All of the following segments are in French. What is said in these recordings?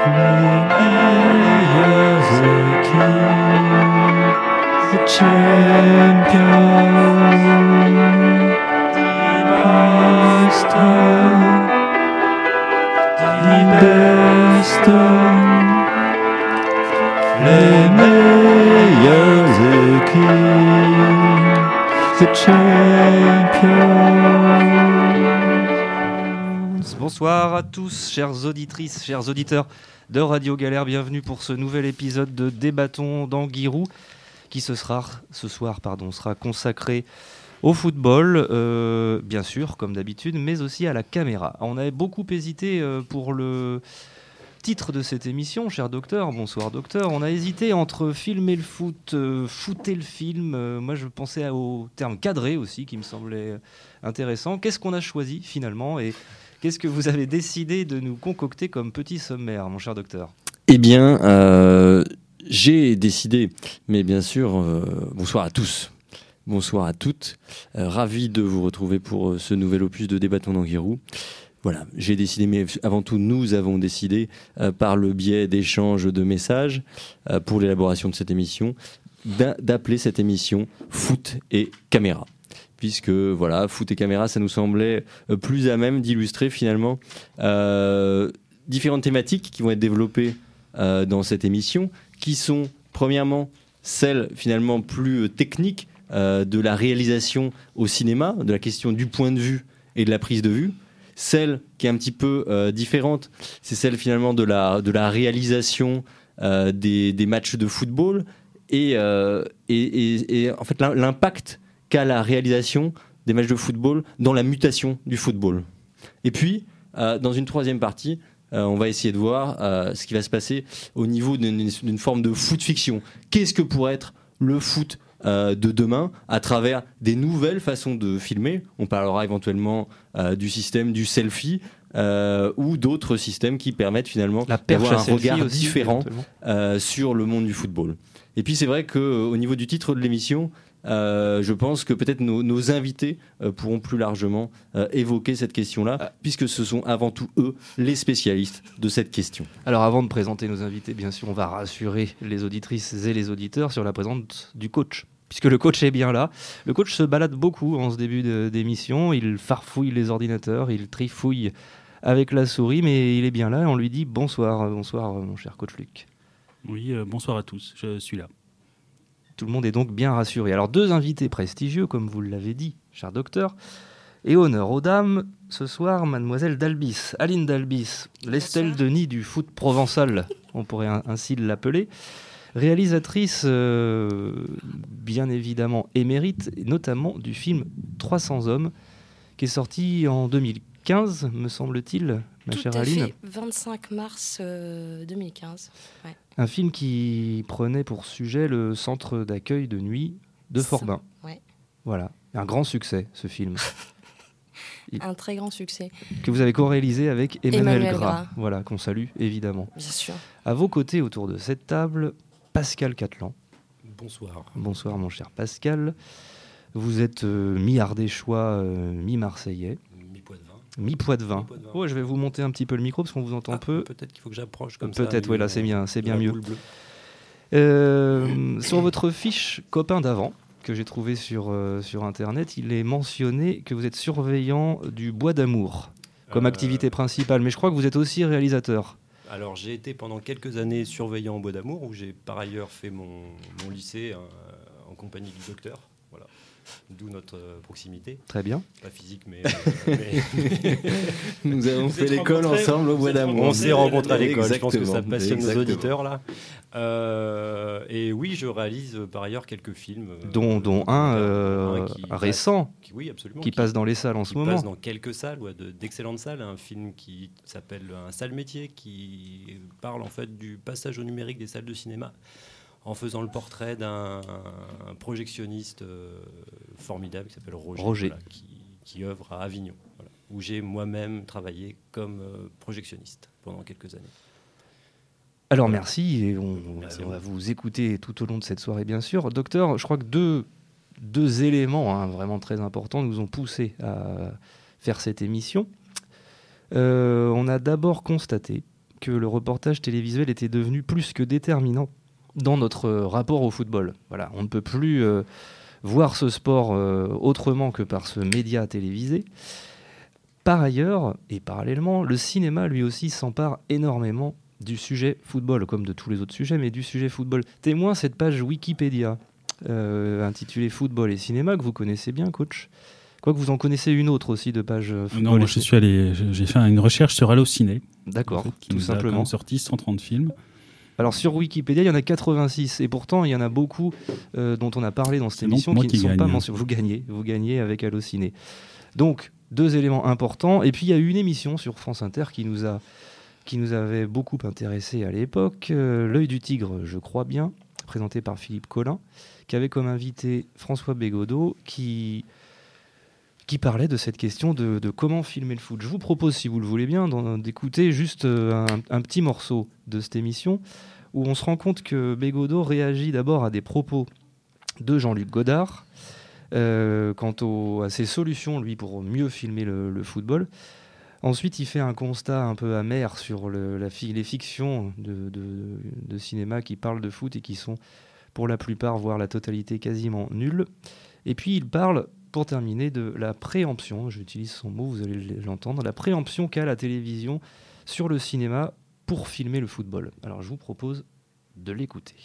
meilleures équipes, the champions, die besten, les meilleures équipes, the champions. Bonsoir à tous, chères auditrices, chers auditeurs de Radio Galère. Bienvenue pour ce nouvel épisode de Débattons d'Anguirou qui ce soir sera consacré au football, bien sûr, comme d'habitude, mais aussi à la caméra. On avait beaucoup hésité pour le titre de cette émission, cher docteur. Bonsoir docteur. On a hésité entre filmer le foot, footer le film. Moi, je pensais au terme cadré aussi, qui me semblait intéressant. Qu'est-ce qu'on a choisi finalement et qu'est-ce que vous avez décidé de nous concocter comme petit sommaire, mon cher docteur ? Eh bien, j'ai décidé, mais bien sûr, bonsoir à tous. Bonsoir à toutes, ravi de vous retrouver pour ce nouvel opus de Débattons d'Anguirou. Voilà, j'ai décidé, mais avant tout nous avons décidé par le biais d'échanges de messages pour l'élaboration de cette émission, d'appeler cette émission Foot et Caméra. Puisque voilà, Foot et Caméra, ça nous semblait plus à même d'illustrer finalement différentes thématiques qui vont être développées dans cette émission, qui sont premièrement celles finalement plus techniques, de la réalisation au cinéma, de la question du point de vue et de la prise de vue. Celle qui est un petit peu différente, c'est celle finalement de la réalisation des matchs de football et en fait l'impact qu'a la réalisation des matchs de football dans la mutation du football. Et puis, dans une troisième partie, on va essayer de voir ce qui va se passer au niveau d'une forme de foot fiction. Qu'est-ce que pourrait être le foot de demain à travers des nouvelles façons de filmer? On parlera éventuellement du système du selfie ou d'autres systèmes qui permettent finalement d'avoir un regard aussi, différent sur le monde du football. Et puis c'est vrai qu'au niveau du titre de l'émission, je pense que peut-être nos invités pourront plus largement évoquer cette question-là, puisque ce sont avant tout eux les spécialistes de cette question. Alors avant de présenter nos invités, bien sûr, on va rassurer les auditrices et les auditeurs sur la présence du coach. Puisque le coach est bien là. Le coach se balade beaucoup en ce début d'émission. Il farfouille les ordinateurs, il trifouille avec la souris, mais il est bien là et on lui dit bonsoir. Bonsoir, mon cher coach Luc. Oui, bonsoir à tous, je suis là. Tout le monde est donc bien rassuré. Alors, deux invités prestigieux, comme vous l'avez dit, cher docteur. Et honneur aux dames, ce soir, mademoiselle Dalbis, Aline Dalbis, l'Estelle Denis du foot provençal, on pourrait ainsi l'appeler. Réalisatrice, bien évidemment émérite, notamment du film 300 hommes, qui est sorti en 2015, me semble-t-il, ma chère Aline. Tout à fait, 25 mars 2015. Ouais. Un film qui prenait pour sujet le centre d'accueil de nuit de Forbin. Ouais. Voilà, un grand succès, ce film. Un très grand succès. Que vous avez co-réalisé avec Emmanuel Gras. Gras. Voilà, qu'on salue, évidemment. Bien sûr. À vos côtés, autour de cette table, Pascal Catlan. Bonsoir. Bonsoir, mon cher Pascal. Vous êtes mi-ardéchois, mi-marseillais. Mi-Poitevin. Ouais, je vais vous monter un petit peu le micro parce qu'on vous entend peu. Peut-être qu'il faut que j'approche comme ça. Peut-être, oui, là c'est bien mieux. Sur votre fiche copain d'avant, que j'ai trouvé sur Internet, il est mentionné que vous êtes surveillant du Bois d'Amour comme activité principale, mais je crois que vous êtes aussi réalisateur. Alors j'ai été pendant quelques années surveillant au Bois d'Amour, où j'ai par ailleurs fait mon lycée en compagnie du docteur. Voilà. D'où notre proximité. Très bien. Pas physique, mais... Nous avons fait l'école ensemble au Bois d'Amour. On s'est rencontrés à l'école. Exactement. Je pense que ça passionne nos Exactement. auditeurs, là. Et oui, je réalise par ailleurs quelques films. Dont un récent, oui, absolument, qui passe dans les salles en ce moment. Qui passe dans quelques salles, d'excellentes salles. Un film qui s'appelle Un sale métier, qui parle en fait du passage au numérique des salles de cinéma, en faisant le portrait d'un projectionniste formidable qui s'appelle Roger. Voilà, qui œuvre à Avignon, voilà, où j'ai moi-même travaillé comme projectionniste pendant quelques années. Alors merci, et on va vous. vous écouter tout au long de cette soirée, bien sûr. Docteur, je crois que deux éléments vraiment très importants nous ont poussé à faire cette émission. On a d'abord constaté que le reportage télévisuel était devenu plus que déterminant dans notre rapport au football. Voilà, on ne peut plus voir ce sport autrement que par ce média télévisé. Par ailleurs, et parallèlement, le cinéma lui aussi s'empare énormément du sujet football, comme de tous les autres sujets, mais du sujet football. Témoin cette page Wikipédia intitulée Football et cinéma, que vous connaissez bien, coach. Quoique vous en connaissez une autre aussi de page football. Non, moi j'ai fait une recherche sur Allociné. D'accord, en fait, qui tout nous simplement. a quand même sorti 130 films. Alors sur Wikipédia, il y en a 86, et pourtant il y en a beaucoup dont on a parlé dans cette C'est donc émission moi qui ne qui sont gagne. pas mentionnés. Vous gagnez avec Allociné. Donc, 2 éléments importants. Et puis il y a eu une émission sur France Inter qui nous avait beaucoup intéressés à l'époque, L'œil du tigre, je crois bien, présenté par Philippe Collin, qui avait comme invité François Bégodeau, qui parlait de cette question de comment filmer le foot. Je vous propose, si vous le voulez bien, d'écouter juste un petit morceau de cette émission où on se rend compte que Bégodeau réagit d'abord à des propos de Jean-Luc Godard quant à ses solutions, lui, pour mieux filmer le football. Ensuite, il fait un constat un peu amer sur les fictions de cinéma qui parlent de foot et qui sont, pour la plupart, voire la totalité, quasiment nulles. Et puis, il parle, pour terminer, de la préemption, j'utilise son mot, vous allez l'entendre, la préemption qu'a la télévision sur le cinéma pour filmer le football. Alors, je vous propose de l'écouter.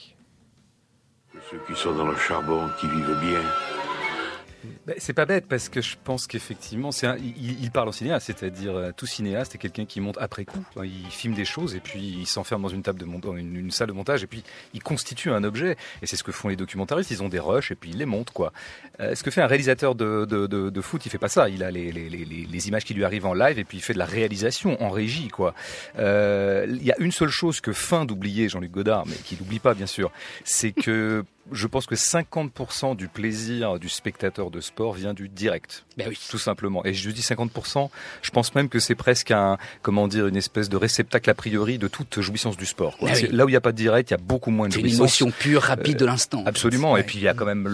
Ceux qui sont dans le charbon, qui vivent bien. C'est pas bête parce que je pense qu'effectivement, il parle au cinéaste, c'est-à-dire tout cinéaste est quelqu'un qui monte après coup. Il filme des choses et puis il s'enferme dans une salle de montage et puis il constitue un objet. Et c'est ce que font les documentaristes, ils ont des rushs et puis ils les montent, quoi. Ce que fait un réalisateur de foot, il fait pas ça. Il a les images qui lui arrivent en live et puis il fait de la réalisation en régie, quoi. Il y a une seule chose que feint d'oublier Jean-Luc Godard, mais qu'il n'oublie pas bien sûr, c'est que je pense que 50% du plaisir du spectateur de sport vient du direct. Ben oui. Tout simplement. Et je dis 50%, je pense même que c'est presque une espèce de réceptacle a priori de toute jouissance du sport, quoi. Ben oui. Là où il n'y a pas de direct, il y a beaucoup moins de C'est une jouissance. émotion pure, rapide de l'instant. Absolument. Ouais. Et puis il y a quand même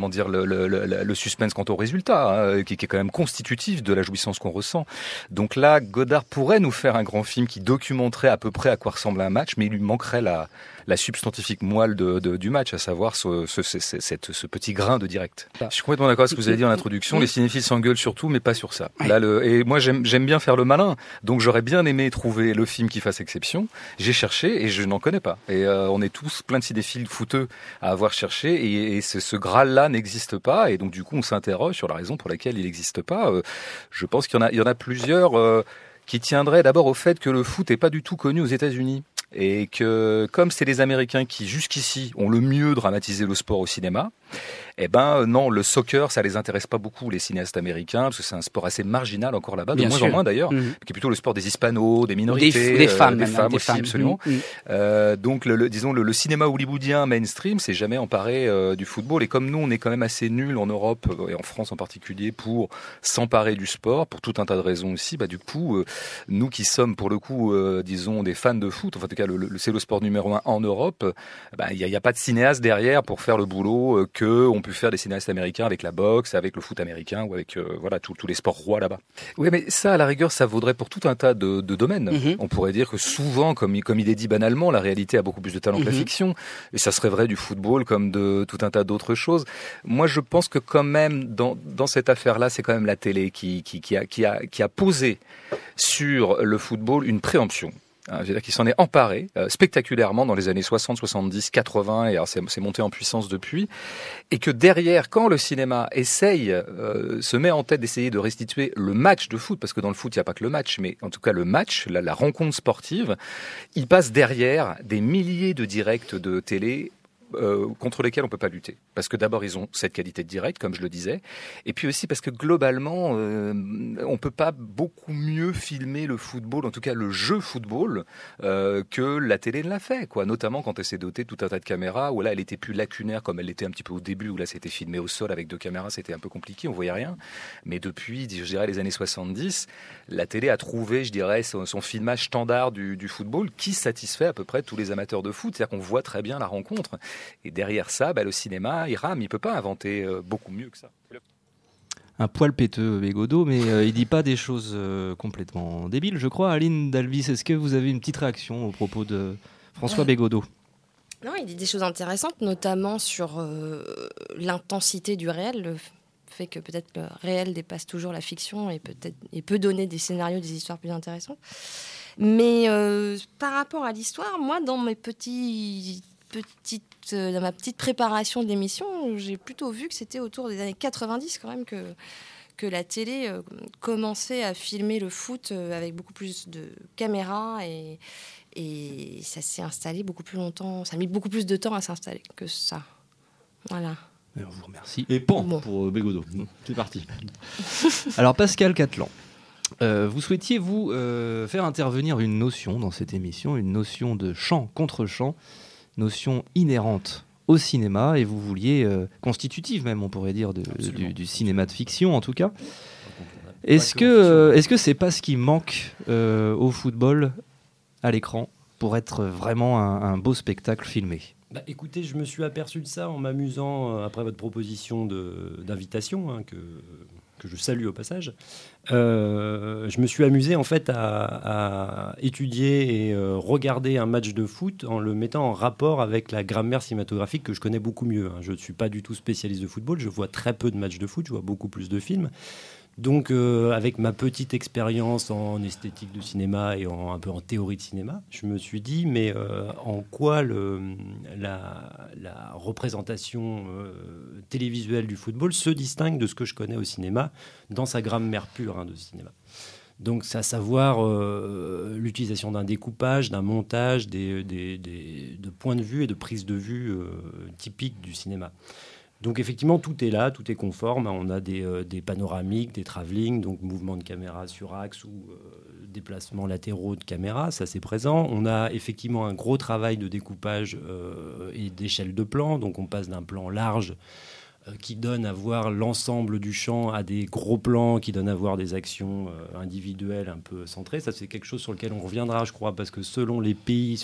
le suspense quant au résultat, qui est quand même constitutif de la jouissance qu'on ressent. Donc là, Godard pourrait nous faire un grand film qui documenterait à peu près à quoi ressemble un match, mais il lui manquerait la substantifique moelle du match, à savoir ce petit grain de direct. Je suis complètement d'accord avec ce que vous avez dit en introduction. Les cinéphiles s'engueulent surtout, mais pas sur ça. Là, et moi, j'aime bien faire le malin. Donc, j'aurais bien aimé trouver le film qui fasse exception. J'ai cherché et je n'en connais pas. Et on est tous plein de cinéphiles fouteux à avoir cherché. Et ce Graal-là n'existe pas. Et donc, du coup, on s'interroge sur la raison pour laquelle il n'existe pas. Je pense qu'il y en a plusieurs qui tiendraient d'abord au fait que le foot n'est pas du tout connu aux États-Unis. Et que, comme c'est les Américains qui, jusqu'ici, ont le mieux dramatisé le sport au cinéma, non, le soccer, ça les intéresse pas beaucoup, les cinéastes américains, parce que c'est un sport assez marginal encore là-bas, de moins en moins d'ailleurs, qui est plutôt le sport des hispanos, des minorités, des femmes aussi, absolument. Donc, le cinéma hollywoodien mainstream s'est jamais emparé du football, et comme nous, on est quand même assez nuls en Europe, et en France en particulier, pour s'emparer du sport, pour tout un tas de raisons aussi, du coup, nous qui sommes, pour le coup, des fans de foot, enfin, en tout cas, c'est le sport numéro 1 en Europe, il y a pas de cinéaste derrière pour faire le boulot que ont pu faire des cinéastes américains avec la boxe, avec le foot américain ou avec tous les sports rois là-bas. Oui, mais ça, à la rigueur, ça vaudrait pour tout un tas de domaines. On pourrait dire que souvent, comme il est dit banalement, la réalité a beaucoup plus de talent que la fiction, et ça serait vrai du football comme de tout un tas d'autres choses. Moi, je pense que quand même, dans cette affaire-là, c'est quand même la télé qui a posé sur le football une préemption. C'est-à-dire qu'il s'en est emparé spectaculairement dans les années 60, 70, 80, et alors c'est monté en puissance depuis, et que derrière, quand le cinéma se met en tête d'essayer de restituer le match de foot, parce que dans le foot, il n'y a pas que le match, mais en tout cas le match, la rencontre sportive, il passe derrière des milliers de directs de télé contre lesquels on peut pas lutter. Parce que d'abord, ils ont cette qualité de direct, comme je le disais, et puis aussi parce que globalement, on peut pas beaucoup mieux filmer le football, en tout cas le jeu football, que la télé ne l'a fait, quoi. Notamment quand elle s'est dotée de tout un tas de caméras, où là, elle était plus lacunaire comme elle l'était un petit peu au début, où là, c'était filmé au sol avec 2 caméras, c'était un peu compliqué, on voyait rien. Mais depuis, je dirais, les années 70, la télé a trouvé, je dirais, son filmage standard du football qui satisfait à peu près tous les amateurs de foot. C'est-à-dire qu'on voit très bien la rencontre. Et derrière ça, le cinéma, il rame, il peut pas inventer beaucoup mieux que ça. un poil péteux, Bégodeau, mais il dit pas des choses complètement débiles, je crois. Aline Dalvis, est-ce que vous avez une petite réaction au propos de François Bégodeau ? Non, il dit des choses intéressantes, notamment sur l'intensité du réel, le fait que peut-être le réel dépasse toujours la fiction et peut donner des scénarios, des histoires plus intéressantes. Mais par rapport à l'histoire, moi, dans ma petite préparation d'émission, j'ai plutôt vu que c'était autour des années 90 quand même que la télé commençait à filmer le foot avec beaucoup plus de caméras et ça s'est installé beaucoup plus longtemps. Ça a mis beaucoup plus de temps à s'installer que ça. Voilà. On vous remercie. Et pan Bon. pour Bégodeau. C'est parti. Alors Pascal Catlan, vous souhaitiez faire intervenir une notion dans cette émission, une notion de chant contre chant, notion inhérente au cinéma, et vous vouliez, constitutive même on pourrait dire, du cinéma de fiction en tout cas. Est-ce que c'est pas ce qui manque au football à l'écran pour être vraiment un beau spectacle filmé ? Bah, écoutez, je me suis aperçu de ça en m'amusant après votre proposition d'invitation, que je salue au passage. Je me suis amusé en fait à étudier et regarder un match de foot en le mettant en rapport avec la grammaire cinématographique que je connais beaucoup mieux. Je ne suis pas du tout spécialiste de football, je vois très peu de matchs de foot, je vois beaucoup plus de films. Donc, avec ma petite expérience en esthétique de cinéma et un peu en théorie de cinéma, je me suis dit, mais en quoi la représentation télévisuelle du football se distingue de ce que je connais au cinéma dans sa grammaire pure de cinéma. Donc, c'est à savoir l'utilisation d'un découpage, d'un montage, de points de vue et de prises de vue typiques du cinéma. Donc effectivement, tout est là, tout est conforme. On a des panoramiques, des travelling, donc mouvement de caméra sur axe ou déplacements latéraux de caméra, ça c'est présent. On a effectivement un gros travail de découpage et d'échelle de plan. Donc on passe d'un plan large qui donne à voir l'ensemble du champ à des gros plans qui donnent à voir des actions individuelles un peu centrées. Ça c'est quelque chose sur lequel on reviendra, je crois, parce que selon les pays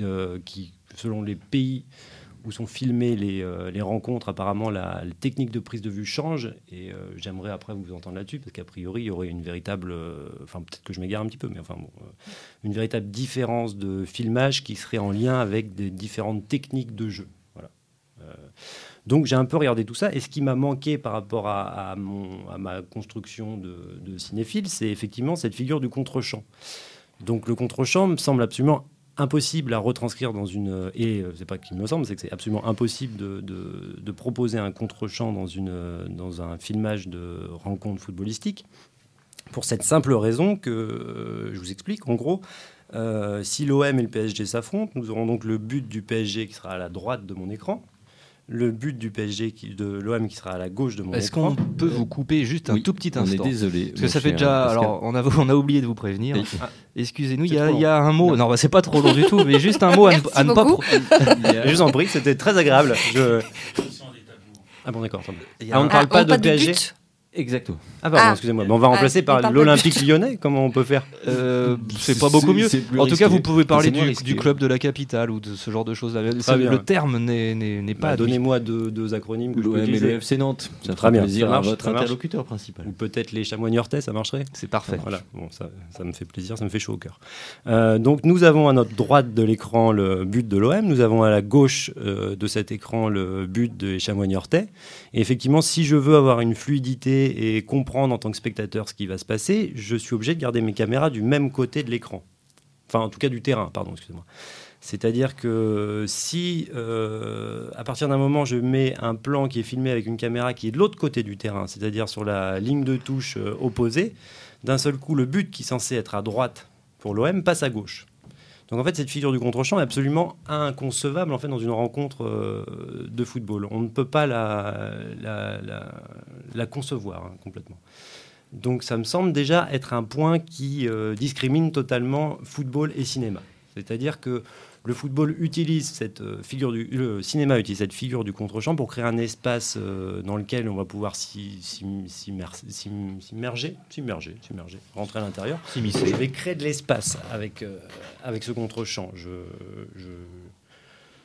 où sont filmées les rencontres, apparemment la technique de prise de vue change, et j'aimerais après vous entendre là-dessus, parce qu'a priori il y aurait une véritable, peut-être que je m'égare un petit peu, mais une véritable différence de filmage qui serait en lien avec des différentes techniques de jeu. Voilà. Donc j'ai un peu regardé tout ça, et ce qui m'a manqué par rapport à ma construction de cinéphile, c'est effectivement cette figure du contre-champ. Donc le contre-champ me semble absolument impossible à retranscrire dans une... Et c'est pas qu'il me semble, c'est que c'est absolument impossible de proposer un contre-champ dans un filmage de rencontre footballistique, pour cette simple raison que, je vous explique, en gros, si l'OM et le PSG s'affrontent, nous aurons donc le but du PSG qui sera à la droite de mon écran, le but du PSG de l'OM qui sera à la gauche de mon Est-ce écran. qu'on peut vous couper juste un tout petit instant ? On est désolé. Parce que ça fait déjà... Pascal. Alors, on a oublié de vous prévenir. Oui. Excusez-nous, il C'est y trop long. a un mot... Non, c'est pas trop long du tout, mais juste un mot à ne pas... beaucoup. Je vous en prie, c'était très agréable. Ah bon, d'accord. On ne parle pas de PSG. Exactement. Ah pardon, Ah. excusez-moi. Mais on va remplacer on par parle l'Olympique Lyonnais. Comment on peut faire ? C'est pas beaucoup mieux. C'est plus En tout risqué. cas, vous pouvez parler C'est moins risqué. du club de la capitale ou de ce genre de choses. Très bien. Le terme n'est pas... Donnez-moi deux acronymes que je peux L'OM et utiliser. le FC Nantes. Ça Très fera bien, plaisir ça marche, à votre ça marche. interlocuteur principal. Ou peut-être les chamois niortais, ça marcherait ? C'est parfait. Voilà, bon, ça me fait plaisir, ça me fait chaud au cœur. Donc nous avons à notre droite de l'écran le but de l'OM, nous avons à la gauche de cet écran le but des chamois niortais. Et effectivement, si je veux avoir une fluidité et comprendre en tant que spectateur ce qui va se passer, je suis obligé de garder mes caméras du même côté de l'écran. Enfin, en tout cas du terrain, pardon, excusez-moi. C'est-à-dire que si, à partir d'un moment, je mets un plan qui est filmé avec une caméra qui est de l'autre côté du terrain, c'est-à-dire sur la ligne de touche opposée, d'un seul coup, le but qui est censé être à droite pour l'OM passe à gauche. Donc en fait, cette figure du contre-champ est absolument inconcevable en fait, dans une rencontre de football. On ne peut pas la concevoir complètement. Donc ça me semble déjà être un point qui discrimine totalement football et cinéma. C'est-à-dire que le football utilise cette le cinéma utilise cette figure du contre-champ pour créer un espace dans lequel on va pouvoir s'immerger, rentrer à l'intérieur. S'immiscer. Je vais créer de l'espace avec ce contre-champ.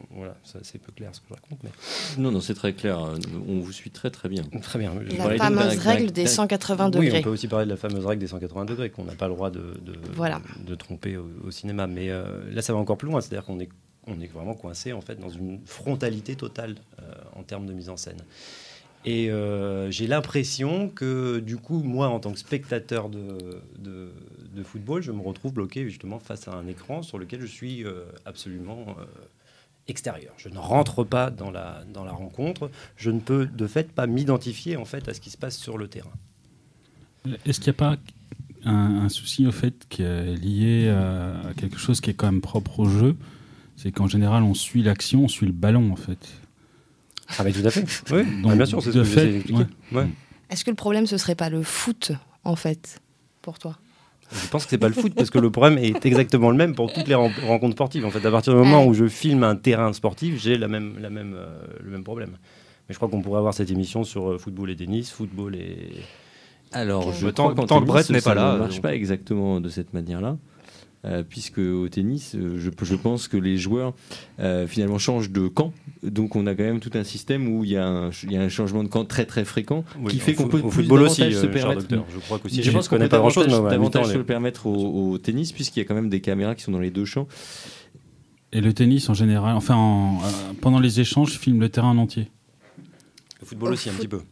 voilà, c'est peu clair ce que je raconte. Mais... Non, c'est très clair. On vous suit très très bien. Très bien. La fameuse règle des 180 degrés. Oui, on peut aussi parler de la fameuse règle des 180 degrés, qu'on n'a pas le droit de tromper au cinéma. Mais là, ça va encore plus loin. C'est-à-dire qu'on est vraiment coincé en fait, dans une frontalité totale en termes de mise en scène. Et j'ai l'impression que, du coup, moi, en tant que spectateur de football, je me retrouve bloqué justement face à un écran sur lequel je suis absolument extérieur. Je ne rentre pas dans la rencontre. Je ne peux, de fait, pas m'identifier en fait, à ce qui se passe sur le terrain. Est-ce qu'il n'y a pas un souci au fait qui est lié à quelque chose qui est quand même propre au jeu ? C'est qu'en général, on suit l'action, on suit le ballon, en fait. Ah mais tout à fait. Oui, donc, bien sûr, c'est ce que j'essaie d'expliquer. Ouais. Est-ce que le problème, ce serait pas le foot, en fait, pour toi ? Je pense que c'est pas le foot, parce que le problème est exactement le même pour toutes les rencontres sportives. En fait, à partir du moment où je filme un terrain sportif, j'ai le même problème. Mais je crois qu'on pourrait avoir cette émission sur football et tennis, football et... Alors, je tant crois que Brett n'est pas là, ça ne marche pas exactement de cette manière-là. Puisque au tennis, je pense que les joueurs finalement changent de camp. Donc on a quand même tout un système où il y a un changement de camp très très fréquent qui fait qu'on peut au plus football davantage aussi, se permettre. Je crois qu'aussi, Je pense qu'on connais peut pas grand-chose, davantage se le permettre au tennis, puisqu'il y a quand même des caméras qui sont dans les deux champs. Et le tennis en général, enfin pendant les échanges, je filme le terrain en entier. Le football aussi un petit peu.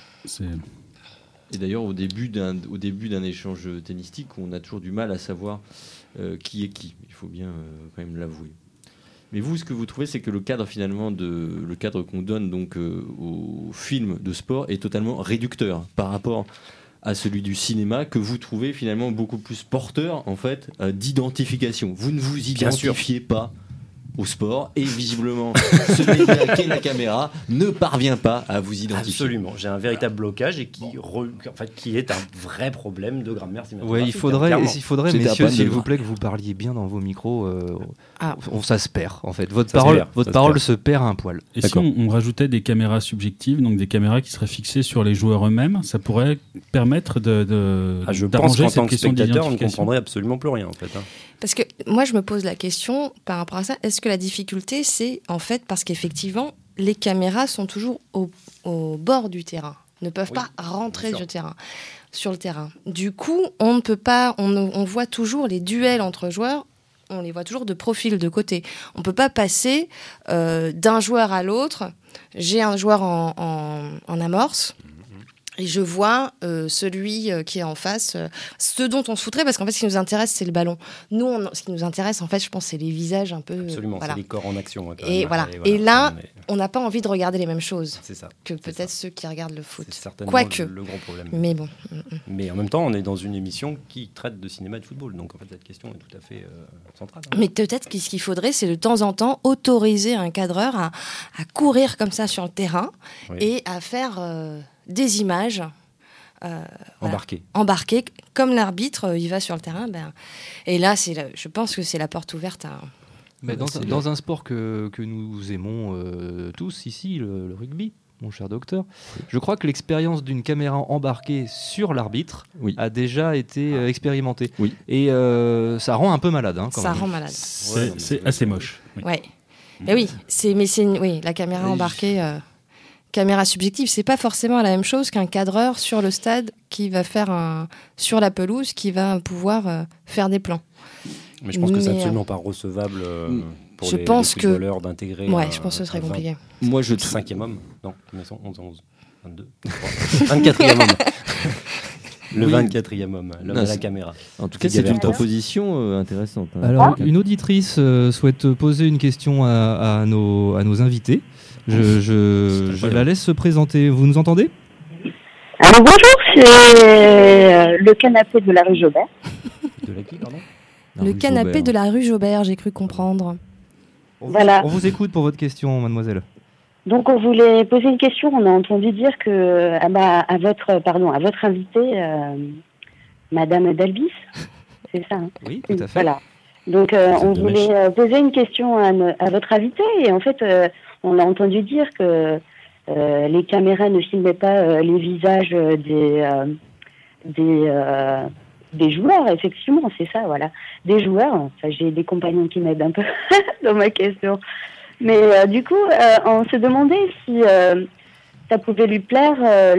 Et d'ailleurs, au début d'un échange tennistique, on a toujours du mal à savoir qui est qui. Il faut bien quand même l'avouer. Mais vous, ce que vous trouvez, c'est que le cadre finalement le cadre qu'on donne donc au film de sport est totalement réducteur par rapport à celui du cinéma, que vous trouvez finalement beaucoup plus porteur en fait d'identification. Vous ne vous identifiez pas au sport et visiblement ce média qu'est la caméra ne parvient pas à vous identifier. Absolument, j'ai un véritable blocage et qui est un vrai problème de grammaire cinématographique. Ouais, il faudrait messieurs, s'il vous plaît, que vous parliez bien dans vos micros. Ça se perd en fait. Votre parole se perd à un poil. Et si on rajoutait des caméras subjectives, donc des caméras qui seraient fixées sur les joueurs eux-mêmes, ça pourrait permettre je pense qu'en tant que spectateur, on ne comprendrait absolument plus rien en fait. Parce que moi, je me pose la question par rapport à ça. Est-ce que la difficulté, c'est en fait parce qu'effectivement, les caméras sont toujours au bord du terrain, ne peuvent pas rentrer sur le terrain. Du coup, on ne peut pas. On voit toujours les duels entre joueurs. On les voit toujours de profil, de côté. On ne peut pas passer d'un joueur à l'autre. J'ai un joueur en amorce. Et je vois celui qui est en face, ce dont on se foutrait, parce qu'en fait, ce qui nous intéresse, c'est le ballon. Nous, ce qui nous intéresse, en fait, je pense, c'est les visages un peu... Absolument, c'est les corps en action. Et voilà. Et là, on n'a pas envie de regarder les mêmes choses que peut-être ceux qui regardent le foot. C'est certainement le gros problème. Mais bon. Mais en même temps, on est dans une émission qui traite de cinéma et de football. Donc, en fait, cette question est tout à fait centrale. Mais peut-être que ce qu'il faudrait, c'est de temps en temps autoriser un cadreur à courir comme ça sur le terrain et à faire... des images embarquées, comme l'arbitre il va sur le terrain. Et là, je pense que c'est la porte ouverte à... Mais dans un sport que nous aimons tous ici, le rugby, mon cher docteur, je crois que l'expérience d'une caméra embarquée sur l'arbitre a déjà été expérimentée. Oui. Et ça rend un peu malade. Ça rend malade. C'est assez moche. Ouais. Mais oui, la caméra embarquée... Caméra subjective, c'est pas forcément la même chose qu'un cadreur sur le stade qui va faire sur la pelouse, qui va pouvoir faire des plans. Mais je pense que c'est absolument pas recevable pour les footballeurs d'intégrer. Ouais, je pense que ce serait compliqué. Moi, le 5e homme. Non, 11, 22, 24e homme. Le 24e homme, l'homme de la caméra. En tout cas, c'est une proposition intéressante. Alors, une auditrice souhaite poser une question à nos invités. Je la laisse se présenter. Vous nous entendez ? Alors bonjour, c'est le canapé de la rue Jaubert. De la qui, pardon ? Le canapé de la rue Jaubert, j'ai cru comprendre. Voilà. On vous écoute pour votre question, mademoiselle. Donc on voulait poser une question. On a entendu dire que à votre invitée, Madame Dalbis, c'est ça. Hein, oui, tout à fait. Voilà. Donc on voulait poser une question à votre invitée et en fait on a entendu dire que les caméras ne filmaient pas les visages des joueurs, effectivement, c'est ça, voilà. Des joueurs, enfin, j'ai des compagnons qui m'aident un peu dans ma question. Mais du coup, on se demandait si ça pouvait lui plaire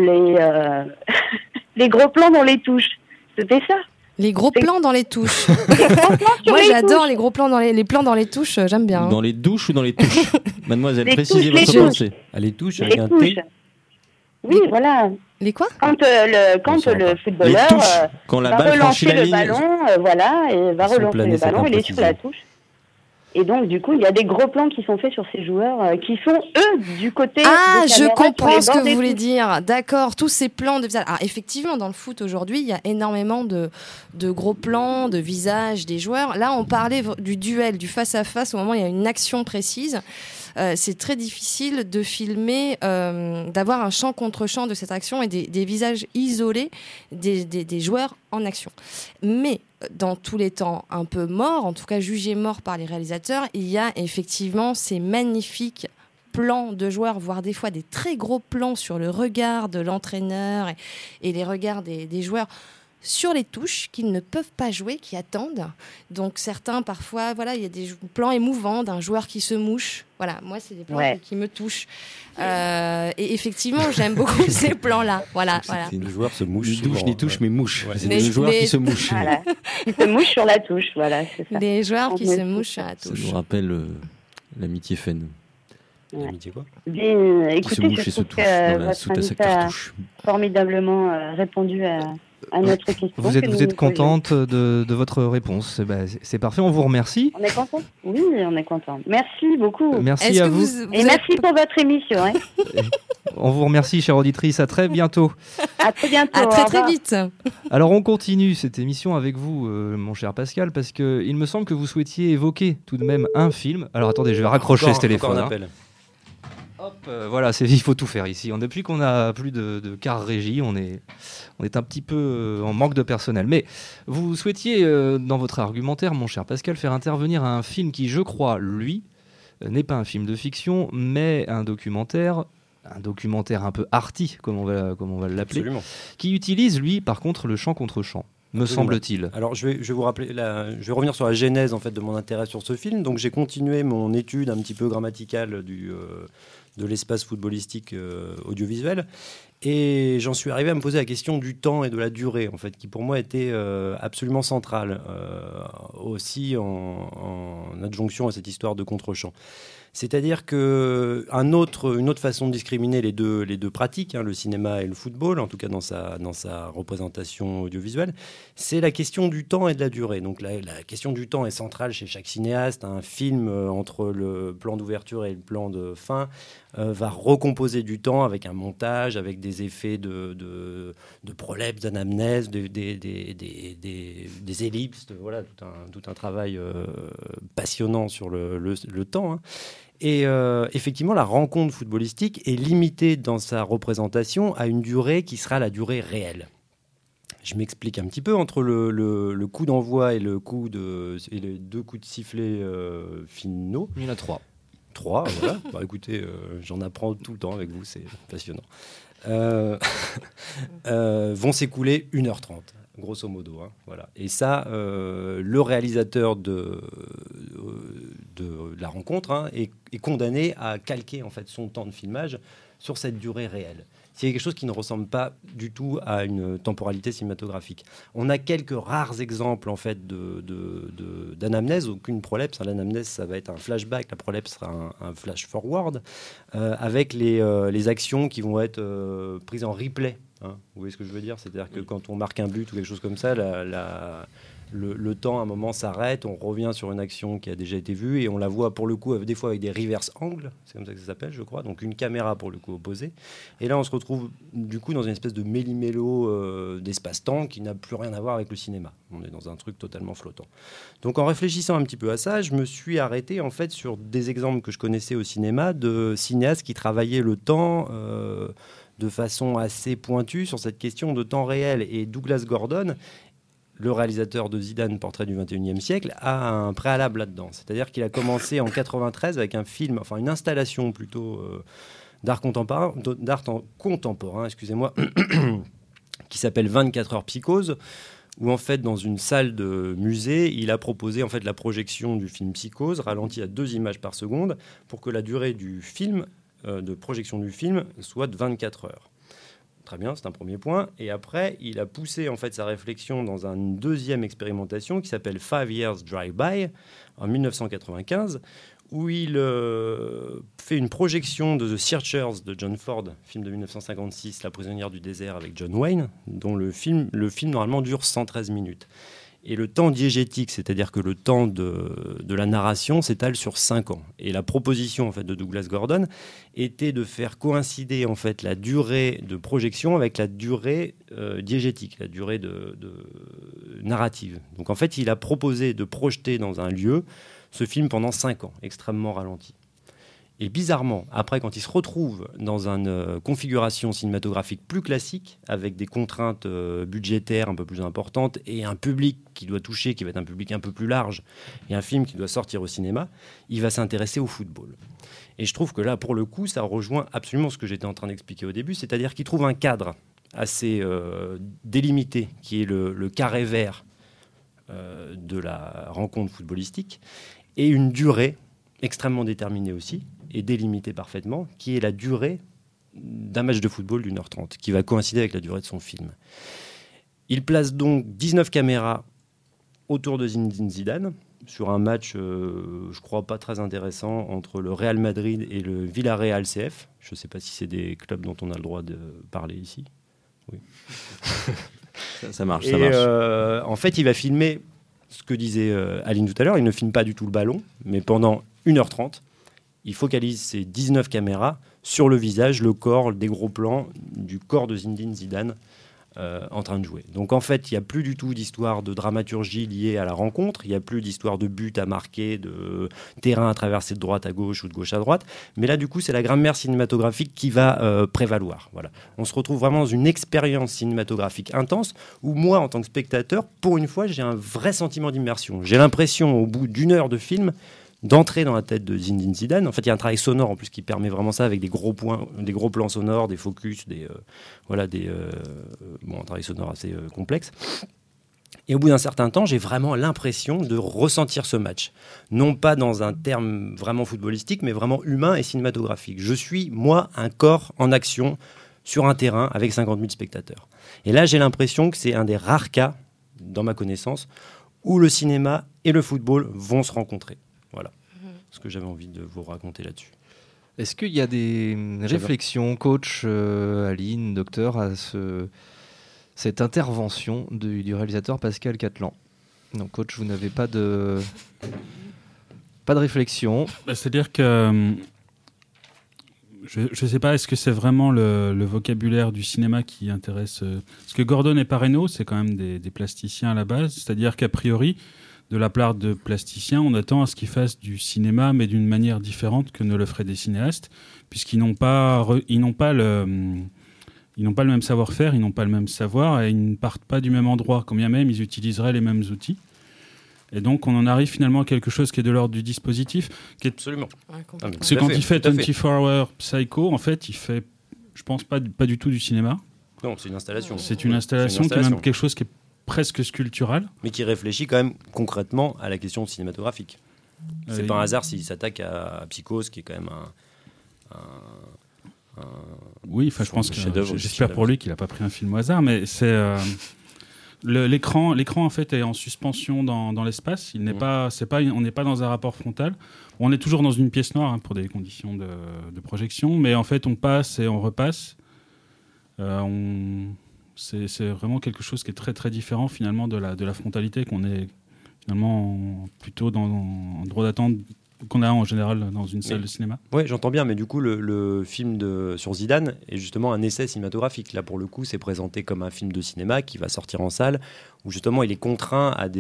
les gros plans dans les touches. C'était ça. Les gros plans dans les touches. Moi, les j'adore touches. les gros plans dans les plans dans les touches. J'aime bien. Dans les douches ou dans les touches? Mademoiselle, Les précisez touches, votre les pensée. Ah, les touches Les avec un touches. T. Oui, voilà. Les quoi? Quand On s'en va le pas. Les footballeur touches, quand la va balle franchit relancer la le ligne. ballon, voilà, et va Ils sont relancer planés, le c'est ballon, il est imprécisé. sur la touche. Et donc, du coup, il y a des gros plans qui sont faits sur ces joueurs qui sont, eux, du côté Ah, des je caméras sur comprends les ce bords que des vous voulez touches. dire. D'accord, tous ces plans de visage. Alors, effectivement, dans le foot aujourd'hui, il y a énormément de gros plans, de visages des joueurs. Là, on parlait du duel, du face-à-face, au moment où il y a une action précise. C'est très difficile de filmer, d'avoir un champ contre champ de cette action et des visages isolés des joueurs en action. Mais dans tous les temps un peu morts, en tout cas jugés morts par les réalisateurs, il y a effectivement ces magnifiques plans de joueurs, voire des fois des très gros plans sur le regard de l'entraîneur et les regards des joueurs sur les touches qu'ils ne peuvent pas jouer, qui attendent. Donc certains, parfois, voilà, il y a des plans émouvants d'un joueur qui se mouche. Voilà, moi, c'est des plans qui me touchent. Et effectivement, j'aime beaucoup ces plans-là. Voilà, voilà. Le joueur se mouche. Ni douche, ni touche, mais mouche. Ouais. C'est Mais- le joueur mais- qui se mouche. Voilà. Qui se mouche sur la touche, voilà, c'est ça. Des joueurs qui On se me mouchent touche. sur la Ça touche. nous rappelle l'amitié Fen. L'amitié quoi? Bien, Qui se écoutez, mouche je et se trouve touche que dans la votre soute à sa invité a cartouche. formidablement répondu à notre question. Vous que êtes nous nous posions. contente de votre réponse. Eh ben, c'est parfait, on vous remercie. On est content? Oui, on est content. Merci beaucoup. Merci Est-ce à que vous. Et merci pour votre émission. Hein. On vous remercie, chère auditrice. À très bientôt. À très bientôt. À au très revoir. très vite. Alors, on continue cette émission avec vous, mon cher Pascal, parce que il me semble que vous souhaitiez évoquer tout de même un film. Alors, attendez, je vais raccrocher ce téléphone. Encore un hein. appel. Hop, voilà, il faut tout faire ici. Depuis qu'on a plus de car régie, on est un petit peu en manque de personnel. Mais vous souhaitiez, dans votre argumentaire, mon cher Pascal, faire intervenir un film qui, je crois, lui, n'est pas un film de fiction, mais un documentaire un peu arty, comme on va l'appeler, Absolument. qui utilise, lui, par contre, le chant contre chant, me Absolument. semble-t-il. Alors je vais vous rappeler, je vais revenir sur la genèse en fait de mon intérêt sur ce film. Donc j'ai continué mon étude un petit peu grammaticale de l'espace footballistique audiovisuel, et j'en suis arrivé à me poser la question du temps et de la durée en fait, qui pour moi était absolument centrale aussi en adjonction à cette histoire de contre-champ. C'est-à-dire que une autre façon de discriminer les deux pratiques, hein, le cinéma et le football, en tout cas dans sa représentation audiovisuelle, c'est la question du temps et de la durée. Donc la question du temps est centrale chez chaque cinéaste. Un film entre le plan d'ouverture et le plan de fin va recomposer du temps avec un montage, avec des effets de prolapse, d'anamnèse, des ellipses, voilà, tout un travail passionnant sur le temps. Hein. Et effectivement, la rencontre footballistique est limitée dans sa représentation à une durée qui sera la durée réelle. Je m'explique un petit peu. Entre le coup d'envoi et les deux coups de sifflet finaux. Il y en a 3. 3, voilà. Bah, écoutez, j'en apprends tout le temps avec vous, c'est passionnant. Vont s'écouler 1h30. Grosso modo, hein, voilà. Et ça, le réalisateur de la rencontre hein, est condamné à calquer en fait son temps de filmage sur cette durée réelle. C'est quelque chose qui ne ressemble pas du tout à une temporalité cinématographique. On a quelques rares exemples en fait d'anamnèse, aucune prolapse. L'anamnèse, ça va être un flashback, la prolapse sera un flash forward, avec les actions qui vont être prises en replay. Hein, vous voyez ce que je veux dire? C'est-à-dire que quand on marque un but ou quelque chose comme ça, le temps à un moment s'arrête, on revient sur une action qui a déjà été vue et on la voit pour le coup des fois avec des reverse angles, c'est comme ça que ça s'appelle je crois, donc une caméra pour le coup opposée. Et là on se retrouve du coup dans une espèce de méli-mélo d'espace-temps qui n'a plus rien à voir avec le cinéma. On est dans un truc totalement flottant. Donc en réfléchissant un petit peu à ça, je me suis arrêté en fait sur des exemples que je connaissais au cinéma de cinéastes qui travaillaient le temps de façon assez pointue sur cette question de temps réel. Et Douglas Gordon, le réalisateur de Zidane, Portrait du XXIe siècle, a un préalable là-dedans. C'est-à-dire qu'il a commencé en 93 avec un film, enfin une installation plutôt d'art contemporain, excusez-moi, qui s'appelle 24 heures psychose, où en fait dans une salle de musée, il a proposé en fait la projection du film Psychose, ralenti à 2 images par seconde, pour que la durée du film, de projection du film, soit de 24 heures. Très bien, c'est un premier point. Et après, il a poussé en fait sa réflexion dans une deuxième expérimentation qui s'appelle 5 Years Drive-By en 1995, où il fait une projection de The Searchers de John Ford, film de 1956, La prisonnière du désert avec John Wayne, dont le film normalement dure 113 minutes. Et le temps diégétique, c'est-à-dire que le temps de la narration s'étale sur 5 ans. Et la proposition en fait, de Douglas Gordon était de faire coïncider en fait, la durée de projection avec la durée diégétique, la durée de narrative. Donc en fait, il a proposé de projeter dans un lieu ce film pendant 5 ans, extrêmement ralenti. Et bizarrement, après, quand il se retrouve dans une configuration cinématographique plus classique, avec des contraintes budgétaires un peu plus importantes et un public qui doit toucher, qui va être un public un peu plus large, et un film qui doit sortir au cinéma, il va s'intéresser au football. Et je trouve que là, pour le coup, ça rejoint absolument ce que j'étais en train d'expliquer au début, c'est-à-dire qu'il trouve un cadre assez délimité, qui est le carré vert de la rencontre footballistique, et une durée extrêmement déterminée aussi, et délimité parfaitement, qui est la durée d'un match de football d'1h30, qui va coïncider avec la durée de son film. Il place donc 19 caméras autour de Zinedine Zidane, sur un match, je crois, pas très intéressant, entre le Real Madrid et le Villarreal CF. Je ne sais pas si c'est des clubs dont on a le droit de parler ici. Oui. ça marche. En fait, il va filmer ce que disait Aline tout à l'heure, il ne filme pas du tout le ballon, mais pendant 1h30, il focalise ses 19 caméras sur le visage, le corps, des gros plans du corps de Zinedine Zidane en train de jouer. Donc en fait, il n'y a plus du tout d'histoire de dramaturgie liée à la rencontre, il n'y a plus d'histoire de but à marquer, de terrain à traverser de droite à gauche ou de gauche à droite, mais là du coup, c'est la grammaire cinématographique qui va prévaloir. Voilà. On se retrouve vraiment dans une expérience cinématographique intense où moi, en tant que spectateur, pour une fois, j'ai un vrai sentiment d'immersion. J'ai l'impression, au bout d'1 heure de film, d'entrer dans la tête de Zinedine Zidane. En fait, il y a un travail sonore en plus qui permet vraiment ça, avec des gros plans sonores, des focus, un travail sonore assez complexe. Et au bout d'un certain temps, j'ai vraiment l'impression de ressentir ce match. Non pas dans un terme vraiment footballistique, mais vraiment humain et cinématographique. Je suis, moi, un corps en action sur un terrain avec 50 000 spectateurs. Et là, j'ai l'impression que c'est un des rares cas, dans ma connaissance, où le cinéma et le football vont se rencontrer. Voilà ce que j'avais envie de vous raconter là-dessus. Est-ce qu'il y a des réflexions, coach, Aline, docteur, à cette intervention du réalisateur Pascal Cattelan? Donc coach, vous n'avez pas de réflexion? C'est-à-dire que je ne sais pas, est-ce que c'est vraiment le vocabulaire du cinéma qui intéresse parce que Gordon et Pareno, c'est quand même des plasticiens à la base, c'est-à-dire qu'a priori, de la part de plasticiens, on attend à ce qu'ils fassent du cinéma, mais d'une manière différente que ne le feraient des cinéastes, puisqu'ils n'ont pas le même savoir-faire, ils n'ont pas le même savoir, et ils ne partent pas du même endroit, quand bien même ils utiliseraient les mêmes outils. Et donc on en arrive finalement à quelque chose qui est de l'ordre du dispositif. Absolument. Parce que quand il fait 24 Hour Psycho, en fait, il fait, je pense, pas du tout du cinéma. Non, c'est une installation. C'est une installation qui est même quelque chose qui est presque sculptural. Mais qui réfléchit quand même concrètement à la question cinématographique. C'est pas un hasard s'il s'attaque à Psychose, qui est quand même oui, enfin, je pense que j'espère pour lui qu'il n'a pas pris un film au hasard, mais c'est l'écran en fait est en suspension dans l'espace. On n'est pas dans un rapport frontal. On est toujours dans une pièce noire pour des conditions de projection, mais en fait on passe et on repasse. C'est vraiment quelque chose qui est très très différent finalement de la frontalité qu'on est finalement plutôt en droit d'attente qu'on a en général dans une salle de cinéma. Oui, j'entends bien, mais du coup le film sur Zidane est justement un essai cinématographique. Là pour le coup, c'est présenté comme un film de cinéma qui va sortir en salle, où justement il est contraint à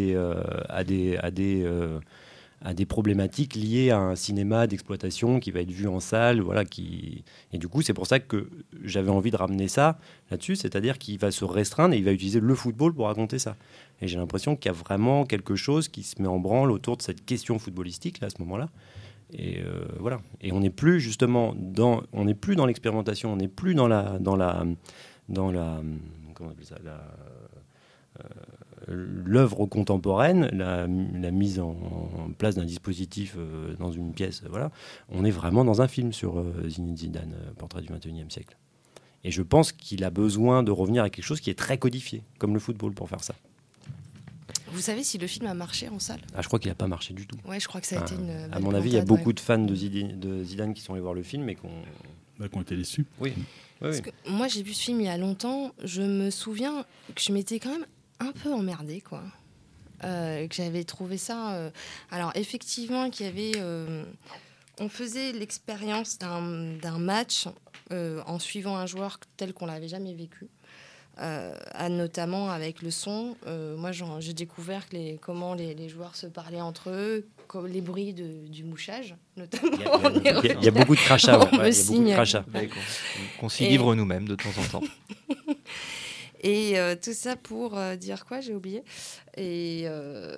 des problématiques liées à un cinéma d'exploitation qui va être vu en salle, voilà, et du coup c'est pour ça que j'avais envie de ramener ça là-dessus, c'est-à-dire qu'il va se restreindre et il va utiliser le football pour raconter ça. Et j'ai l'impression qu'il y a vraiment quelque chose qui se met en branle autour de cette question footballistique là, à ce moment-là. Et voilà. Et on n'est plus justement dans l'expérimentation, on n'est plus dans la comment on appelle ça, l'œuvre contemporaine, la mise en place d'un dispositif dans une pièce, voilà, on est vraiment dans un film sur Zinedine Zidane, portrait du XXIe siècle. Et je pense qu'il a besoin de revenir à quelque chose qui est très codifié, comme le football, pour faire ça. Vous savez si le film a marché en salle ? Je crois qu'il n'a pas marché du tout. Ouais, je crois que ça a été une. À mon avis, il y a beaucoup de fans de Zidane qui sont allés voir le film et qui ont été déçus. Oui. Parce que moi, j'ai vu ce film il y a longtemps. Je me souviens que je m'étais quand même un peu emmerdée, quoi. Que j'avais trouvé ça. Alors, effectivement, qu'il y avait. On faisait l'expérience d'un match en suivant un joueur tel qu'on l'avait jamais vécu. Notamment avec le son. Moi, j'ai découvert comment les joueurs se parlaient entre eux, les bruits du mouchage, notamment. Il y a beaucoup de crachats. Qu'on s'y livre nous-mêmes de temps en temps. Et tout ça pour dire quoi ? J'ai oublié. Et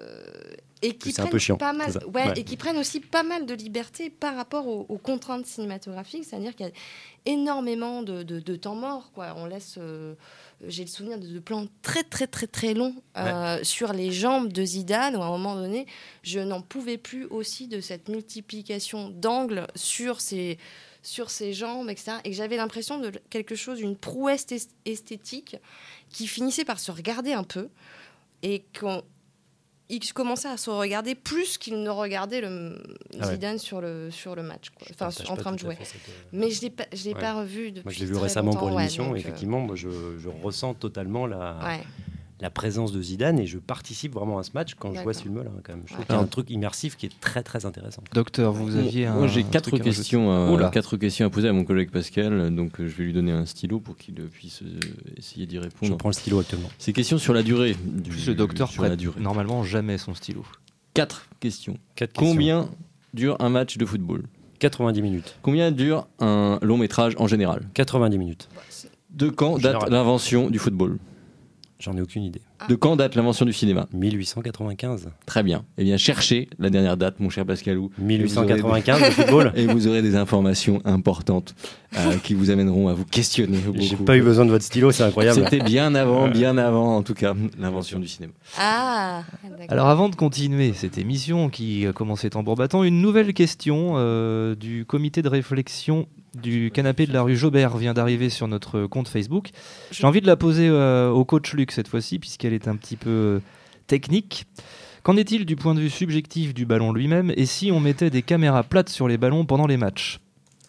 qui c'est un peu chiant. Pas mal, et qui prennent aussi pas mal de liberté par rapport aux contraintes cinématographiques. C'est-à-dire qu'il y a énormément de temps mort, quoi. On laisse... j'ai le souvenir de plans très très très très longs sur les jambes de Zidane, où à un moment donné, je n'en pouvais plus aussi de cette multiplication d'angles sur ses jambes, etc. Et que j'avais l'impression de quelque chose, d'une prouesse esthétique qui finissait par se regarder un peu, et il commençait à se regarder plus qu'il ne regardait Zidane sur le match, quoi. Enfin, en train de jouer. Mais je l'ai pas revu depuis. Moi, je l'ai vu récemment pour l'émission. Effectivement, moi, je ressens totalement la présence de Zidane, et je participe vraiment à ce match quand je vois ce film-là. Quand même. Je trouve qu'il y a un truc immersif qui est très très intéressant. Docteur, vous aviez Moi, j'ai 4 questions à poser à mon collègue Pascal, donc je vais lui donner un stylo pour qu'il puisse essayer d'y répondre. Je prends le stylo actuellement. Ces questions sur la durée. Le docteur prête normalement jamais son stylo. 4 questions. Combien dure un match de football ? 90 minutes. Combien dure un long métrage en général ? 90 minutes. De quand date l'invention du football ? J'en ai aucune idée. De quand date l'invention du cinéma ? 1895. Très bien. Eh bien, cherchez la dernière date, mon cher Pascalou. 1895, le football. Et vous aurez des informations importantes qui vous amèneront à vous questionner. J'ai pas eu besoin de votre stylo, c'est incroyable. C'était bien avant, en tout cas, l'invention du cinéma. Ah, alors, avant de continuer cette émission qui a commencé tambour battant, une nouvelle question du comité de réflexion du canapé de la rue Jaubert vient d'arriver sur notre compte Facebook. J'ai envie de la poser au coach Luc cette fois-ci, puisqu'elle est un petit peu technique. Qu'en est-il du point de vue subjectif du ballon lui-même, et si on mettait des caméras plates sur les ballons pendant les matchs ?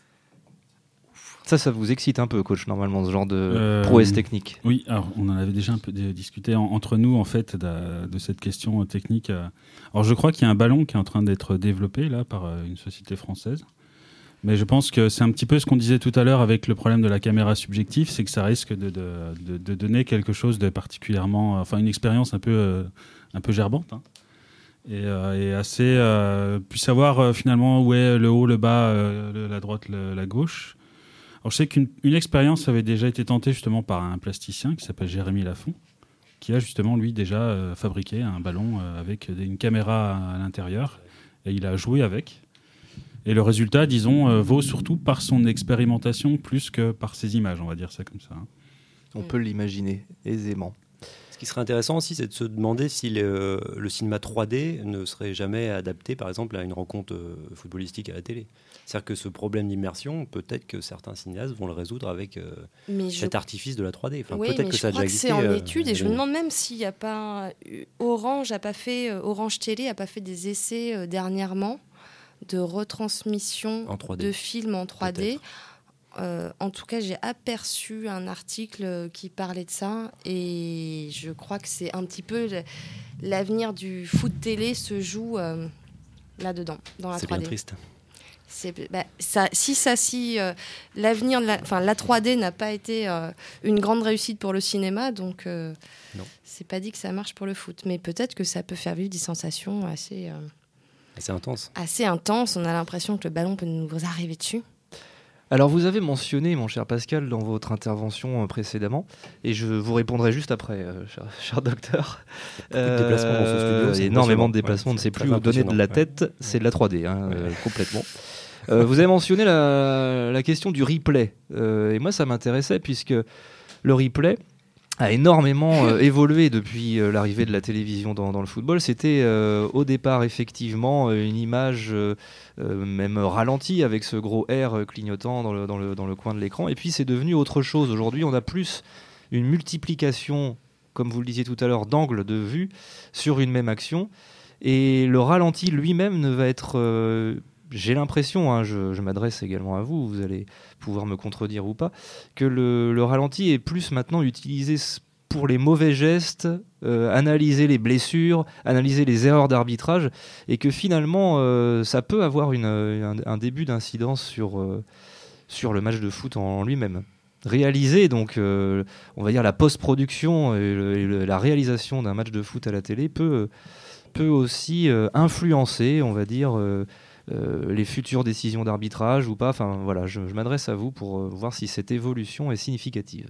Ça vous excite un peu, coach, normalement, ce genre de prouesse technique ? Oui, alors on en avait déjà un peu discuté entre nous, en fait, de cette question technique. Alors je crois qu'il y a un ballon qui est en train d'être développé là par une société française. Mais je pense que c'est un petit peu ce qu'on disait tout à l'heure avec le problème de la caméra subjective, c'est que ça risque de donner quelque chose de particulièrement... Enfin, une expérience un peu gerbante. Hein. Et assez... puis savoir finalement où est le haut, le bas, la droite, la gauche. Alors je sais qu'une expérience avait déjà été tentée justement par un plasticien qui s'appelle Jérémy Lafont, qui a justement, lui, déjà fabriqué un ballon avec une caméra à l'intérieur. Et il a joué avec... Et le résultat, disons, vaut surtout par son expérimentation plus que par ses images, on va dire ça comme ça. On peut l'imaginer aisément. Ce qui serait intéressant aussi, c'est de se demander si le cinéma 3D ne serait jamais adapté, par exemple, à une rencontre footballistique à la télé. C'est-à-dire que ce problème d'immersion, peut-être que certains cinéastes vont le résoudre avec cet artifice de la 3D. Enfin, oui, peut-être mais que je ça a crois déjà que c'est en étude, et je me demande même s'il n'y a pas... Orange Télé n'a pas fait des essais dernièrement de retransmission de films en 3D. En tout cas, j'ai aperçu un article qui parlait de ça, et je crois que c'est un petit peu l'avenir du foot télé se joue là-dedans, dans la 3D. C'est bien triste. Si l'avenir de la 3D n'a pas été une grande réussite pour le cinéma, donc c'est pas dit que ça marche pour le foot, mais peut-être que ça peut faire vivre des sensations assez intenses. On a l'impression que le ballon peut nous arriver dessus. Alors vous avez mentionné, mon cher Pascal, dans votre intervention précédemment, et je vous répondrai juste après, cher docteur. Déplacements dans ce studio, énormément de déplacements, on ne sait plus où donner de la tête, c'est de la 3D, complètement. Vous avez mentionné la question du replay, et moi ça m'intéressait, puisque le replay, a énormément évolué depuis l'arrivée de la télévision dans le football. C'était au départ effectivement une image même ralentie avec ce gros R clignotant dans le coin de l'écran. Et puis c'est devenu autre chose. Aujourd'hui, on a plus une multiplication, comme vous le disiez tout à l'heure, d'angles de vue sur une même action. Et le ralenti lui-même ne va être... j'ai l'impression, je m'adresse également à vous, vous allez pouvoir me contredire ou pas, que le ralenti est plus maintenant utilisé pour les mauvais gestes, analyser les blessures, analyser les erreurs d'arbitrage, et que finalement ça peut avoir un début d'incidence sur le match de foot en lui-même. Réaliser, donc on va dire la post-production et la réalisation d'un match de foot à la télé peut aussi influencer, on va dire... les futures décisions d'arbitrage ou pas. Enfin voilà, je m'adresse à vous pour voir si cette évolution est significative.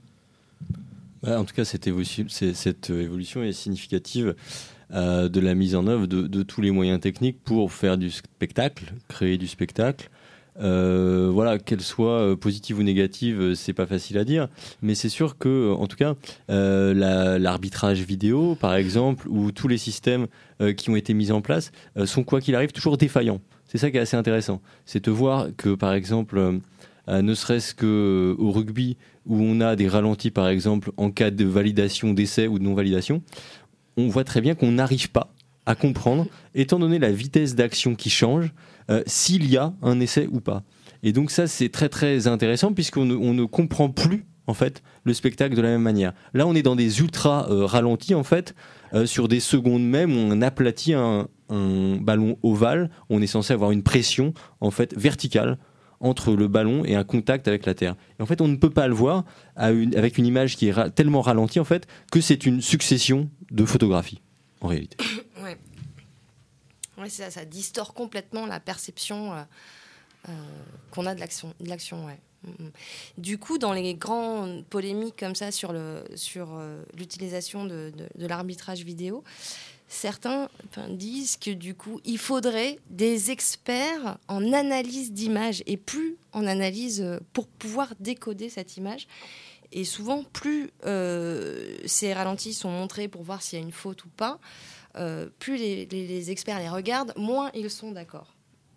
En tout cas, cette évolution est significative de la mise en œuvre de tous les moyens techniques pour faire du spectacle, créer du spectacle. Voilà, qu'elle soit positive ou négative, c'est pas facile à dire, mais c'est sûr que, en tout cas, l'arbitrage vidéo, par exemple, ou tous les systèmes qui ont été mis en place sont, quoi qu'il arrive, toujours défaillants. C'est ça qui est assez intéressant. C'est de voir que, par exemple, ne serait-ce qu'au rugby, où on a des ralentis, par exemple, en cas de validation d'essai ou de non-validation, on voit très bien qu'on n'arrive pas à comprendre, étant donné la vitesse d'action qui change, s'il y a un essai ou pas. Et donc ça, c'est très très intéressant, puisqu'on ne comprend plus, en fait, le spectacle de la même manière. Là, on est dans des ultra ralentis, en fait, sur des secondes même, où on aplatit un ballon ovale, on est censé avoir une pression, en fait, verticale, entre le ballon et un contact avec la terre. Et en fait, on ne peut pas le voir avec une image qui est tellement ralentie, en fait, que c'est une succession de photographies, en réalité. Ouais, c'est ça, ça distord complètement la perception qu'on a de l'action. Ouais. Du coup, dans les grandes polémiques comme ça sur l'utilisation de l'arbitrage vidéo, certains disent que du coup, il faudrait des experts en analyse d'image et plus en analyse pour pouvoir décoder cette image. Et souvent, plus ces ralentis sont montrés pour voir s'il y a une faute ou pas, plus les experts les regardent, moins ils sont d'accord.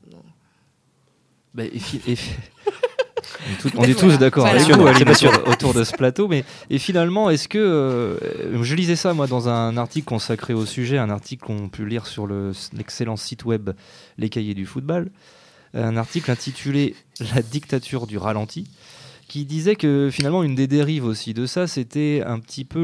On est tous d'accord avec vous autour de ce plateau, et finalement, est-ce que je lisais ça moi dans un article consacré au sujet, un article qu'on peut lire sur l'excellent site web Les Cahiers du Football, un article intitulé La dictature du ralenti, qui disait que finalement une des dérives aussi de ça, c'était un petit peu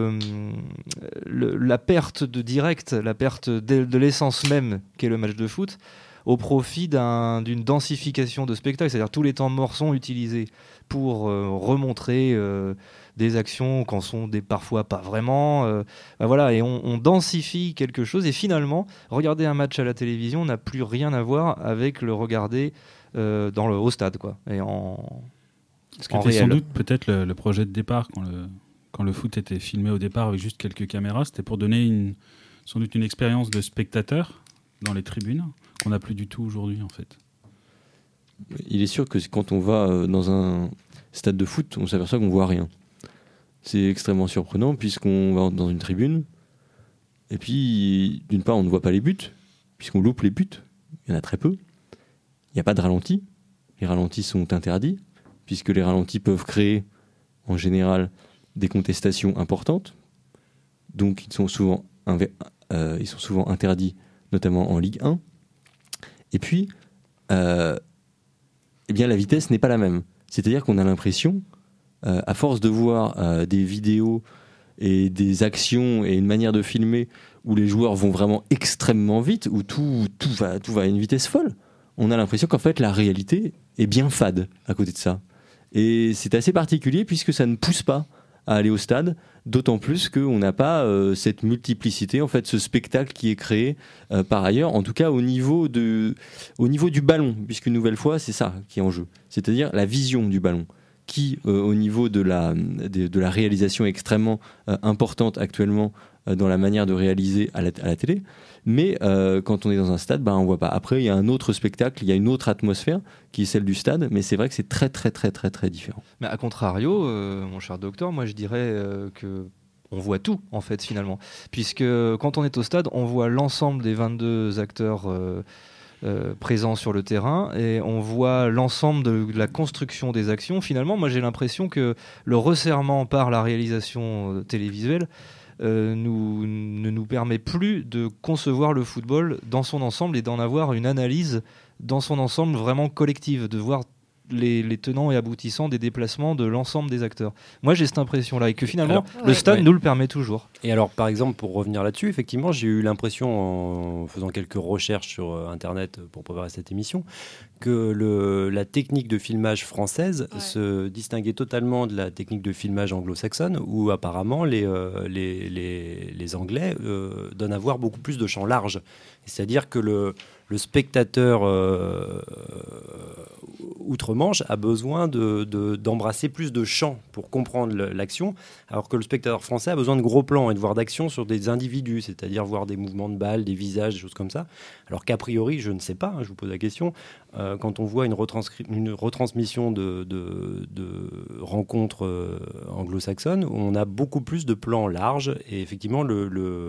la perte de direct, la perte de l'essence même qu'est le match de foot, au profit d'une densification de spectacle, c'est-à-dire tous les temps morts sont utilisés pour remontrer des actions qu'en sont parfois pas vraiment. Voilà, et on densifie quelque chose, et finalement, regarder un match à la télévision n'a plus rien à voir avec le regarder au stade, quoi, et Ce qui était sans doute peut-être le projet de départ quand le foot était filmé au départ avec juste quelques caméras, c'était pour donner sans doute une expérience de spectateur dans les tribunes qu'on n'a plus du tout aujourd'hui en fait. Il est sûr que quand on va dans un stade de foot, on s'aperçoit qu'on voit rien. C'est extrêmement surprenant puisqu'on va dans une tribune et puis d'une part on ne voit pas les buts puisqu'on loupe les buts, il y en a très peu. Il n'y a pas de ralenti, les ralentis sont interdits puisque les ralentis peuvent créer en général des contestations importantes, donc ils sont souvent interdits, notamment en Ligue 1. Et puis, la vitesse n'est pas la même. C'est-à-dire qu'on a l'impression, à force de voir des vidéos et des actions et une manière de filmer où les joueurs vont vraiment extrêmement vite, où tout va à une vitesse folle, on a l'impression qu'en fait la réalité est bien fade à côté de ça. Et c'est assez particulier puisque ça ne pousse pas à aller au stade, d'autant plus qu'on n'a pas cette multiplicité, en fait, ce spectacle qui est créé par ailleurs, en tout cas au niveau du ballon, puisqu'une nouvelle fois, c'est ça qui est en jeu, c'est-à-dire la vision du ballon, qui, au niveau de la réalisation extrêmement importante actuellement dans la manière de réaliser à la télé. Mais quand on est dans un stade, on voit pas. Après, il y a un autre spectacle, il y a une autre atmosphère qui est celle du stade, mais c'est vrai que c'est très très très très très différent. Mais à contrario, mon cher docteur, moi je dirais que on voit tout en fait finalement, puisque quand on est au stade, on voit l'ensemble des 22 acteurs présents sur le terrain et on voit l'ensemble de la construction des actions. Finalement, moi j'ai l'impression que le resserrement par la réalisation télévisuelle ne nous permet plus de concevoir le football dans son ensemble et d'en avoir une analyse dans son ensemble vraiment collective, de voir les tenants et aboutissants des déplacements de l'ensemble des acteurs. Moi j'ai cette impression-là et que finalement le stade nous le permet toujours. Et alors par exemple pour revenir là-dessus, effectivement j'ai eu l'impression en faisant quelques recherches sur internet pour préparer cette émission que la technique de filmage française se distinguait totalement de la technique de filmage anglo-saxonne où apparemment les Anglais donnent à voir beaucoup plus de champs larges. C'est-à-dire que le spectateur outre-Manche a besoin d'embrasser plus de champs pour comprendre l'action, alors que le spectateur français a besoin de gros plans et de voir d'action sur des individus, c'est-à-dire voir des mouvements de balles, des visages, des choses comme ça. Alors qu'a priori, je ne sais pas, je vous pose la question, quand on voit une retransmission de rencontres anglo-saxonnes, on a beaucoup plus de plans larges et effectivement le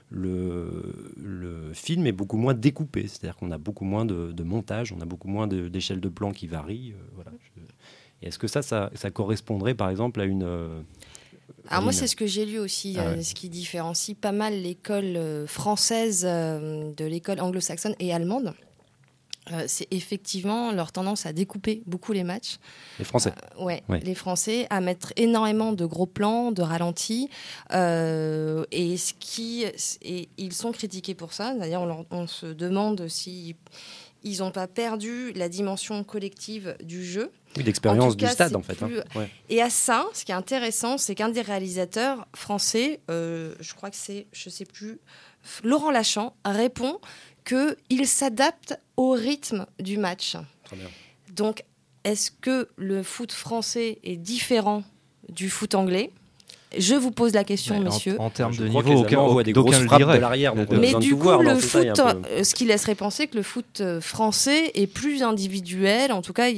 film est beaucoup moins découpé, c'est-à-dire qu'on a beaucoup moins de montage, on a beaucoup moins d'échelles de plans qui varient. Voilà. Et est-ce que ça correspondrait par exemple à une... Alors moi c'est ce que j'ai lu aussi, ce qui différencie pas mal l'école française de l'école anglo-saxonne et allemande. C'est effectivement leur tendance à découper beaucoup les matchs. Les Français. Les Français, à mettre énormément de gros plans, de ralentis. Et ils sont critiqués pour ça. D'ailleurs, on se demande si ils n'ont pas perdu la dimension collective du jeu. Oui, l'expérience du stade, en fait. Et à ça, ce qui est intéressant, c'est qu'un des réalisateurs français, je crois que c'est, je ne sais plus, Laurent Lachan, répond qu'il s'adapte au rythme du match. Très bien. Donc, est-ce que le foot français est différent du foot anglais ? Je vous pose la question, messieurs. En termes de niveau, niveau, on voit des grosses frappes de l'arrière. Mais du coup, le foot, ce qui laisserait penser que le foot français est plus individuel. En tout cas,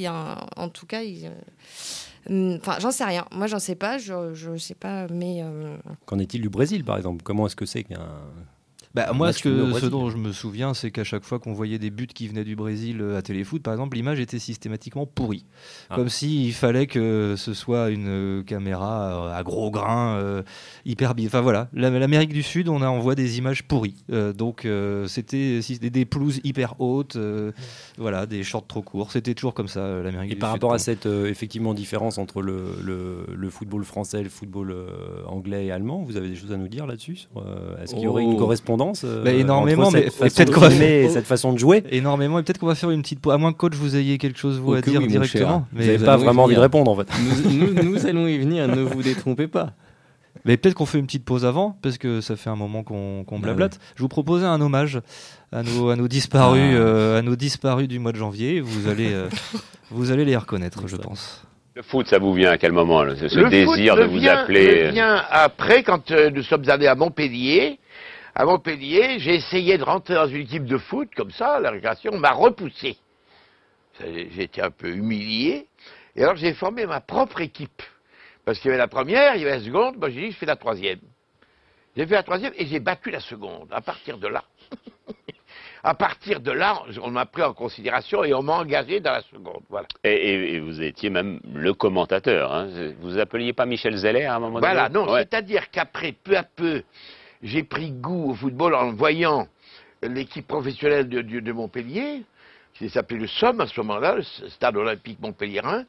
j'en sais rien. Moi, j'en sais pas. Je sais pas, mais. Qu'en est-il du Brésil, par exemple ? Comment est-ce que c'est qu'un moi, ce dont je me souviens, c'est qu'à chaque fois qu'on voyait des buts qui venaient du Brésil à Téléfoot, par exemple, l'image était systématiquement pourrie. Comme s'il fallait que ce soit une caméra à gros grains, hyper bien. Enfin voilà, l'Amérique du Sud, on voit des images pourries. Donc c'était des pelouses hyper hautes, des shorts trop courts. C'était toujours comme ça, l'Amérique du Sud. Et par rapport à cette effectivement différence entre le football français, le football anglais et allemand, vous avez des choses à nous dire là-dessus ? Est-ce qu'il y aurait une correspondance énormément, mais peut-être qu'on va faire cette façon de jouer énormément, et peut-être qu'on va faire une petite pause, à moins que coach vous ayez quelque chose à dire directement. Mais vous n'avez pas vraiment envie de répondre en fait. Nous allons y venir, ne vous détrompez pas. Mais peut-être qu'on fait une petite pause avant, parce que ça fait un moment qu'on blablate. Je vous proposais un hommage à nos disparus du mois de janvier. Vous allez les reconnaître, je pense. Le foot, ça vous vient à quel moment, ce désir de vous appeler Le vient après, quand nous sommes allés à Montpellier. À Montpellier, j'ai essayé de rentrer dans une équipe de foot, comme ça, la récréation, on m'a repoussé. J'ai été un peu humilié. Et alors, j'ai formé ma propre équipe. Parce qu'il y avait la première, il y avait la seconde, moi j'ai dit, je fais la troisième. J'ai fait la troisième et j'ai battu la seconde, à partir de là. À partir de là, on m'a pris en considération et on m'a engagé dans la seconde. Voilà. Et vous étiez même le commentateur. Hein. Vous appeliez pas Michel Zeller à un moment donné ? Voilà, non, c'est-à-dire qu'après, peu à peu, j'ai pris goût au football en voyant l'équipe professionnelle de Montpellier, qui s'appelait le SOM à ce moment-là, le Stade Olympique Montpellierin.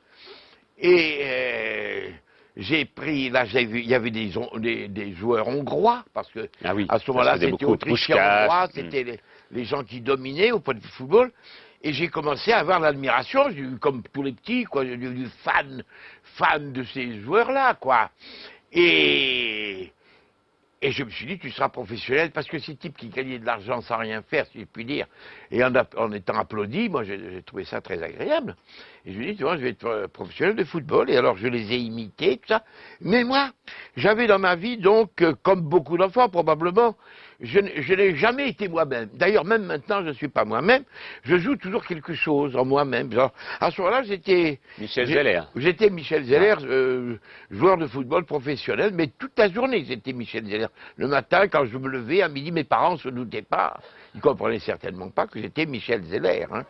Et j'ai pris, là, j'ai vu, il y avait des joueurs hongrois, parce que à ce moment-là, c'était autrichien hongrois, c'était les gens qui dominaient au point de vue football. Et j'ai commencé à avoir l'admiration, comme tous les petits, quoi, j'ai devenu fan de ces joueurs-là, quoi. Et Et je me suis dit, tu seras professionnel, parce que ces types qui gagnaient de l'argent sans rien faire, si je puis dire, et en étant applaudis, moi j'ai trouvé ça très agréable. Et je me dis, tu vois, je vais être professionnel de football, et alors je les ai imités, tout ça. Mais moi, j'avais dans ma vie, donc, comme beaucoup d'enfants probablement, je n'ai jamais été moi-même. D'ailleurs, même maintenant, je ne suis pas moi-même. Je joue toujours quelque chose en moi-même. Genre, à ce moment-là, j'étais Michel Zeller, joueur de football professionnel, mais toute la journée, j'étais Michel Zeller. Le matin, quand je me levais, à midi, mes parents ne se doutaient pas. Ils ne comprenaient certainement pas que j'étais Michel Zeller. Hein.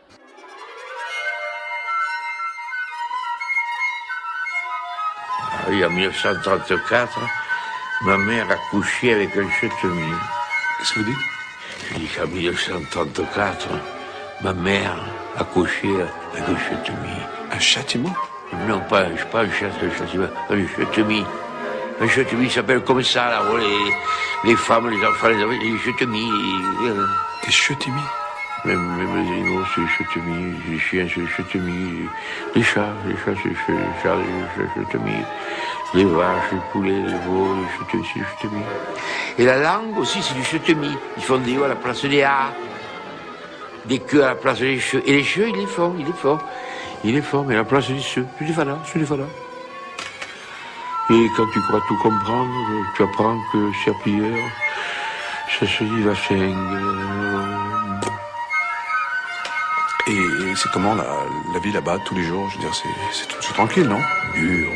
Oui, en 1934, ma mère a couché avec un chetemier. Qu'est-ce que vous dites? Je dis qu'en 1934, ma mère a couché avec un chetemier. Un châtiment? Non, pas un châtiment, un chetemier. Un chetemier s'appelle comme ça, là, où les femmes, les enfants, les chetemiers. Des chetemiers? Même les animaux, c'est des chetemiers, les chiens, c'est des chetemiers, les chats, c'est des chetemiers. Les vaches, les poulets, les veaux, c'est du chetemier. Et la langue aussi, c'est du chetemier. Ils font des O à la place des A, des queues à la place des cheveux. Et les cheveux, il est fort, mais à la place des cheveux, je les voilà. Et quand tu crois tout comprendre, tu apprends que c'est la prière, ça se dit la scène. Et c'est comment la vie là-bas tous les jours? Je veux dire, c'est tranquille, non? Dur.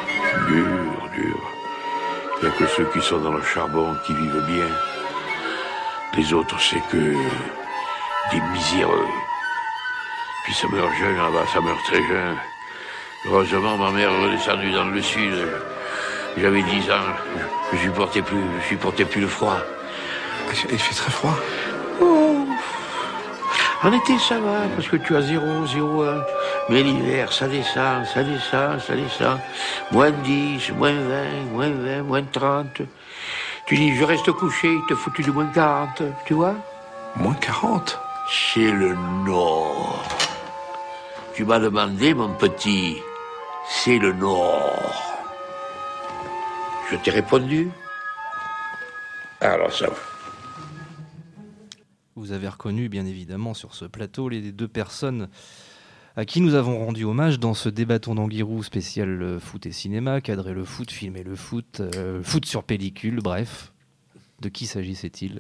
Il n'y a que ceux qui sont dans le charbon qui vivent bien. Les autres, c'est que des miséreux. Puis ça meurt jeune là-bas, ça meurt très jeune. Heureusement, ma mère est redescendue dans le sud. J'avais 10 ans, je supportais plus le froid. Il fait très froid. Oh. En été, ça va, parce que tu as 0,1. Mais l'hiver, ça descend. Moins 10, moins 20, moins 30. Tu dis, je reste couché, il te foutu de moins 40, tu vois? Moins 40? C'est le Nord. Tu m'as demandé, mon petit, c'est le Nord. Je t'ai répondu. Alors ça va. Vous avez reconnu, bien évidemment, sur ce plateau, les deux personnes à qui nous avons rendu hommage dans ce Débattons d'Anguirou spécial foot et cinéma, cadrer le foot, filmer le foot, foot sur pellicule, bref. De qui s'agissait-il?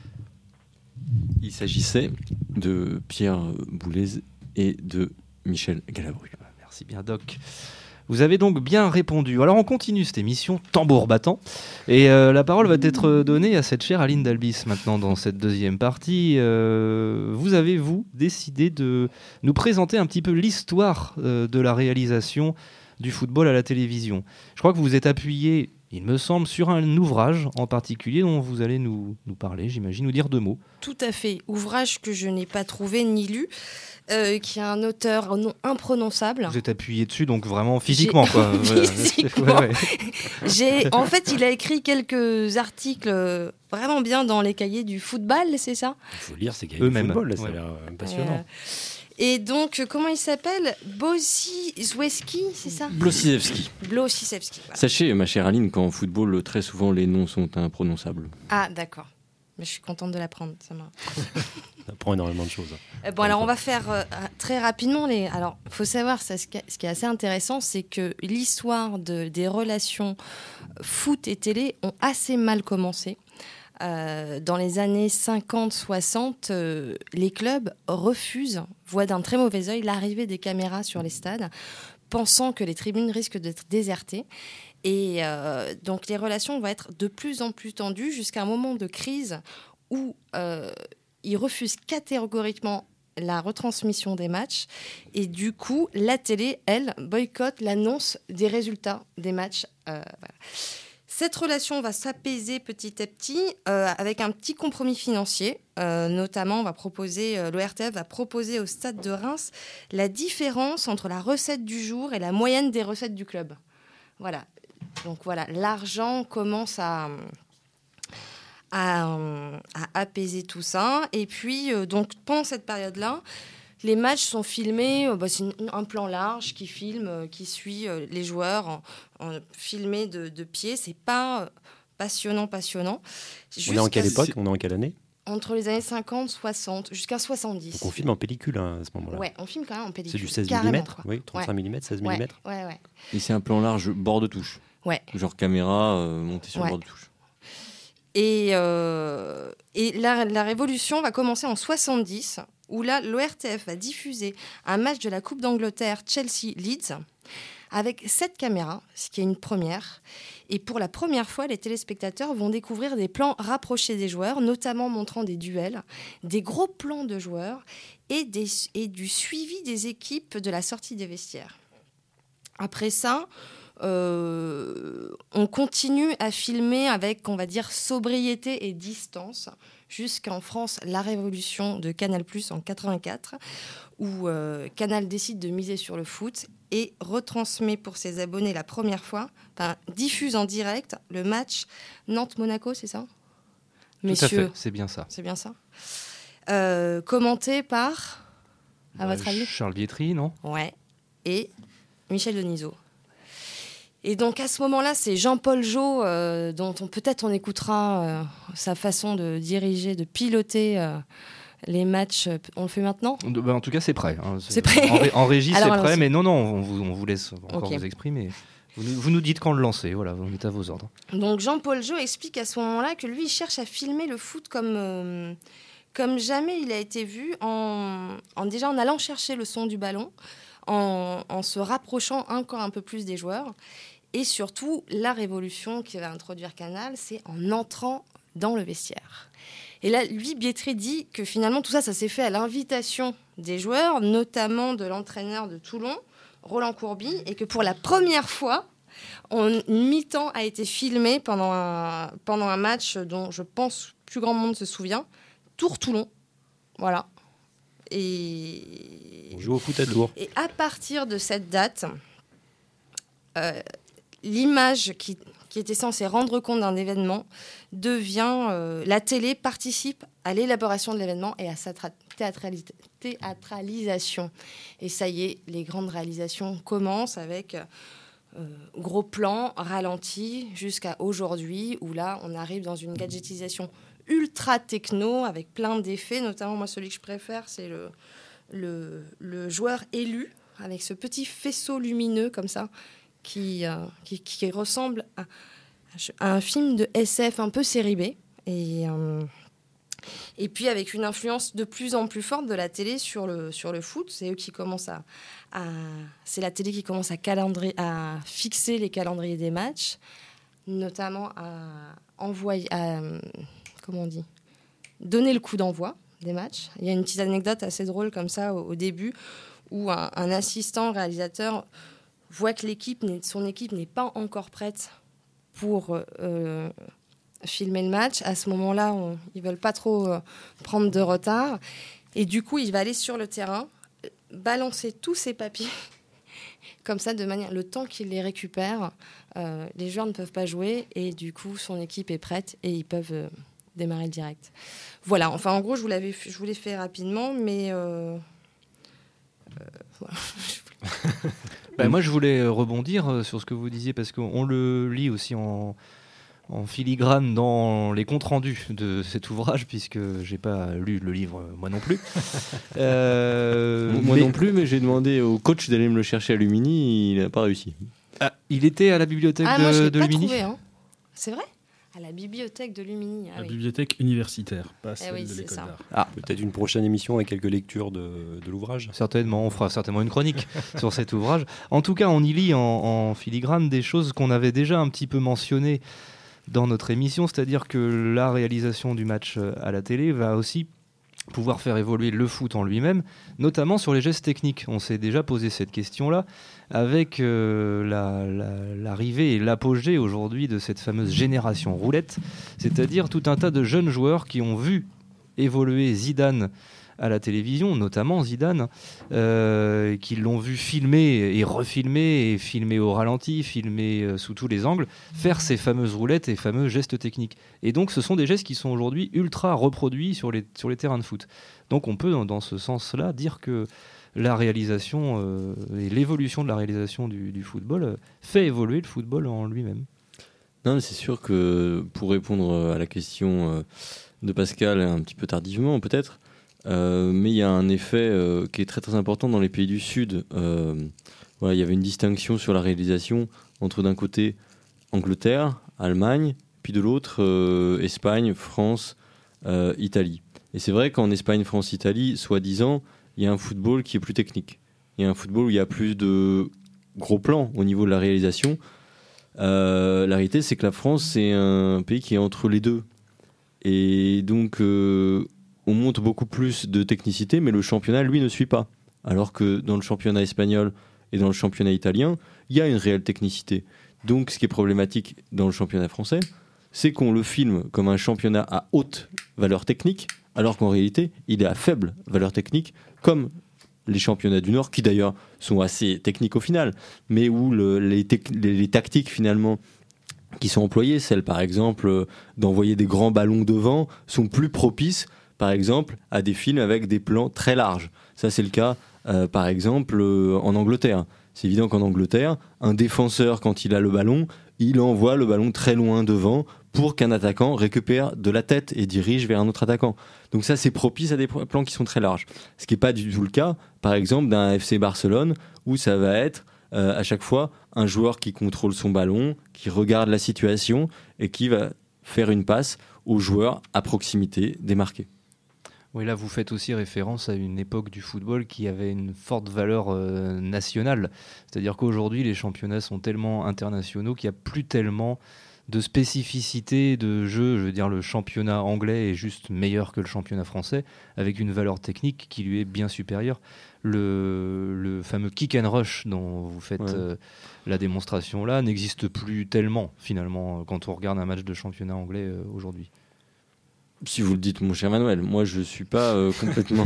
Il s'agissait de Pierre Boulez et de Michel Galabru. Merci bien, Doc. Vous avez donc bien répondu. Alors on continue cette émission, tambour battant. Et la parole va être donnée à cette chère Aline Dalbis maintenant dans cette deuxième partie. Vous avez, décidé de nous présenter un petit peu l'histoire de la réalisation du football à la télévision. Je crois que vous vous êtes appuyé, il me semble, sur un ouvrage en particulier dont vous allez nous parler, j'imagine, nous dire deux mots. Tout à fait. Ouvrage que je n'ai pas trouvé ni lu. Qui est un auteur au nom imprononçable. Vous êtes appuyé dessus, donc vraiment physiquement, quoi. Physiquement. En fait, il a écrit quelques articles vraiment bien dans les cahiers du football, c'est ça? Il faut lire ces cahiers du football, là, ça a l'air passionnant. Et donc, comment il s'appelle? Bosizewski, c'est ça? Blosizewski. Voilà. Sachez, ma chère Aline, qu'en football, très souvent, les noms sont imprononçables. Ah, d'accord. Mais je suis contente de l'apprendre. Ça apprend énormément de choses. Bon, alors on va faire très rapidement. Alors, il faut savoir, ce qui est assez intéressant, c'est que l'histoire des relations foot et télé ont assez mal commencé. Dans les années 50-60, les clubs voient d'un très mauvais œil l'arrivée des caméras sur les stades, pensant que les tribunes risquent d'être désertées. Et donc les relations vont être de plus en plus tendues jusqu'à un moment de crise où ils refusent catégoriquement la retransmission des matchs. Et du coup, la télé, elle, boycotte l'annonce des résultats des matchs. Voilà. Cette relation va s'apaiser petit à petit avec un petit compromis financier. Notamment, l'ORTF va proposer au Stade de Reims la différence entre la recette du jour et la moyenne des recettes du club. Voilà. Donc voilà, l'argent commence à apaiser tout ça. Et puis, donc, pendant cette période-là, les matchs sont filmés, c'est un plan large qui suit les joueurs filmés de pied. C'est pas passionnant. On est en quelle époque ? On est en quelle année ? Entre les années 50, 60, jusqu'à 70. Donc on filme en pellicule à ce moment-là. Ouais, on filme quand même en pellicule. C'est du 16 carrément, mm, quoi. oui, 35 mm, 16 mm. Ouais. Et c'est un plan large, bord de touche. Ouais. Genre caméra montée sur le bord de touche. Et la révolution va commencer en 70, où là, l'ORTF va diffuser un match de la Coupe d'Angleterre Chelsea-Leeds avec 7 caméras, ce qui est une première. Et pour la première fois, les téléspectateurs vont découvrir des plans rapprochés des joueurs, notamment montrant des duels, des gros plans de joueurs et du suivi des équipes de la sortie des vestiaires. Après ça, on continue à filmer avec, on va dire, sobriété et distance, jusqu'en France, la révolution de Canal+ en 84, où Canal décide de miser sur le foot et retransmet pour ses abonnés la première fois, diffuse en direct le match Nantes-Monaco, c'est ça ? Messieurs, tout à fait, c'est bien ça. C'est bien ça. Commenté par, à votre avis ? Charles Vietri, non ? Ouais. Et Michel Denisot. Et donc à ce moment-là, c'est Jean-Paul Jot, dont on écoutera sa façon de diriger, de piloter les matchs. On le fait maintenant ? En tout cas, c'est prêt. Hein. C'est prêt. En régie, Alors, c'est prêt, allons-y. mais non, on vous laisse encore Ok. vous exprimer. Vous nous dites quand le lancer, voilà, on est à vos ordres. Donc Jean-Paul Jot explique à ce moment-là que lui, il cherche à filmer le foot comme jamais il a été vu, déjà en allant chercher le son du ballon, en se rapprochant encore un peu plus des joueurs. Et surtout, la révolution qui va introduire Canal, c'est en entrant dans le vestiaire. Et là, lui, Bietri dit que finalement, tout ça, ça s'est fait à l'invitation des joueurs, notamment de l'entraîneur de Toulon, Roland Courbis, et que pour la première fois, une mi-temps a été filmée pendant un match dont je pense plus grand monde se souvient, Tours-Toulon. Voilà. Et On joue au foot à Tours. Et à partir de cette date, l'image qui était censée rendre compte d'un événement devient... la télé participe à l'élaboration de l'événement et à sa théâtralisation. Et ça y est, les grandes réalisations commencent avec gros plans, ralentis, jusqu'à aujourd'hui, où là, on arrive dans une gadgetisation ultra techno, avec plein d'effets. Notamment, moi, celui que je préfère, c'est le joueur élu, avec ce petit faisceau lumineux, comme ça, qui ressemble à un film de SF un peu série B. Et puis avec une influence de plus en plus forte de la télé sur le foot. C'est eux qui commencent c'est la télé qui commence à fixer les calendriers des matchs, notamment donner le coup d'envoi des matchs. Il y a une petite anecdote assez drôle comme ça au début, où un assistant réalisateur voit que son équipe n'est pas encore prête pour filmer le match. À ce moment-là, ils ne veulent pas trop prendre de retard. Et du coup, il va aller sur le terrain, balancer tous ses papiers, comme ça, de manière... Le temps qu'il les récupère, les joueurs ne peuvent pas jouer, et du coup, son équipe est prête, et ils peuvent démarrer le direct. Voilà, enfin, en gros, je vous l'ai fait rapidement, mais... voilà. Moi, je voulais rebondir sur ce que vous disiez, parce qu'on le lit aussi en filigrane dans les comptes rendus de cet ouvrage, puisque j'ai pas lu le livre moi non plus. Moi non plus, mais j'ai demandé au coach d'aller me le chercher à Lumini, il n'a pas réussi. Ah, il était à la bibliothèque moi, je l'ai de pas Lumini. Trouvé, hein. C'est vrai ? À la bibliothèque de Lumini. La bibliothèque universitaire, pas celle oui, de c'est l'école ça. d'art. Peut-être une prochaine émission avec quelques lectures de l'ouvrage. Certainement, on fera certainement une chronique sur cet ouvrage. En tout cas, on y lit en filigrane des choses qu'on avait déjà un petit peu mentionnées dans notre émission, c'est-à-dire que la réalisation du match à la télé va aussi pouvoir faire évoluer le foot en lui-même, notamment sur les gestes techniques. On s'est déjà posé cette question-là avec l'arrivée et l'apogée aujourd'hui de cette fameuse génération roulette, c'est-à-dire tout un tas de jeunes joueurs qui ont vu évoluer Zidane à la télévision, notamment Zidane, qui l'ont vu filmer et refilmer, et filmer au ralenti, filmer sous tous les angles, faire ces fameuses roulettes et fameux gestes techniques. Et donc ce sont des gestes qui sont aujourd'hui ultra reproduits sur les terrains de foot. Donc on peut dans ce sens-là dire que la réalisation et l'évolution de la réalisation du football fait évoluer le football en lui-même. Non, mais c'est sûr que pour répondre à la question de Pascal, un petit peu tardivement peut-être, mais il y a un effet qui est très très important dans les pays du Sud. Voilà, il y avait une distinction sur la réalisation entre d'un côté Angleterre, Allemagne, puis de l'autre Espagne, France, Italie. Et c'est vrai qu'en Espagne, France, Italie, soi-disant, il y a un football qui est plus technique. Il y a un football où il y a plus de gros plans au niveau de la réalisation. La réalité, c'est que la France, c'est un pays qui est entre les deux. Et donc, on montre beaucoup plus de technicité, mais le championnat, lui, ne suit pas. Alors que dans le championnat espagnol et dans le championnat italien, il y a une réelle technicité. Donc, ce qui est problématique dans le championnat français, c'est qu'on le filme comme un championnat à haute valeur technique, alors qu'en réalité, il est à faible valeur technique, comme les championnats du Nord, qui d'ailleurs sont assez techniques au final, mais où les tactiques finalement qui sont employées, celles par exemple d'envoyer des grands ballons devant, sont plus propices par exemple à des films avec des plans très larges. Ça c'est le cas par exemple en Angleterre. C'est évident qu'en Angleterre, un défenseur quand il a le ballon, il envoie le ballon très loin devant pour qu'un attaquant récupère de la tête et dirige vers un autre attaquant. Donc ça, c'est propice à des plans qui sont très larges. Ce qui n'est pas du tout le cas, par exemple, d'un FC Barcelone, où ça va être à chaque fois un joueur qui contrôle son ballon, qui regarde la situation et qui va faire une passe au joueur à proximité démarqué. Oui, là, vous faites aussi référence à une époque du football qui avait une forte valeur nationale. C'est-à-dire qu'aujourd'hui, les championnats sont tellement internationaux qu'il n'y a plus tellement de spécificité de jeu. Je veux dire, le championnat anglais est juste meilleur que le championnat français, avec une valeur technique qui lui est bien supérieure. Le fameux kick and rush dont vous faites la démonstration là n'existe plus tellement, finalement, quand on regarde un match de championnat anglais aujourd'hui. Si vous le dites, mon cher Manuel, moi je suis pas complètement.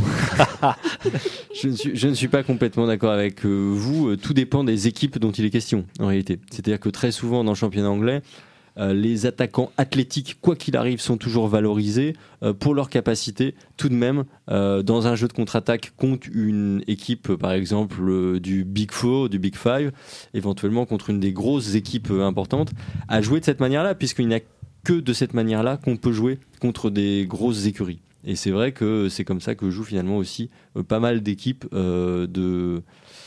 je ne suis pas complètement d'accord avec vous. Tout dépend des équipes dont il est question, en réalité. C'est-à-dire que très souvent dans le championnat anglais, les attaquants athlétiques, quoi qu'il arrive, sont toujours valorisés pour leur capacité, tout de même, dans un jeu de contre-attaque contre une équipe, par exemple, du Big Four, du Big Five, éventuellement contre une des grosses équipes importantes, à jouer de cette manière-là, puisqu'il n'y a que de cette manière-là qu'on peut jouer contre des grosses écuries. Et c'est vrai que c'est comme ça que jouent finalement aussi pas mal d'équipes de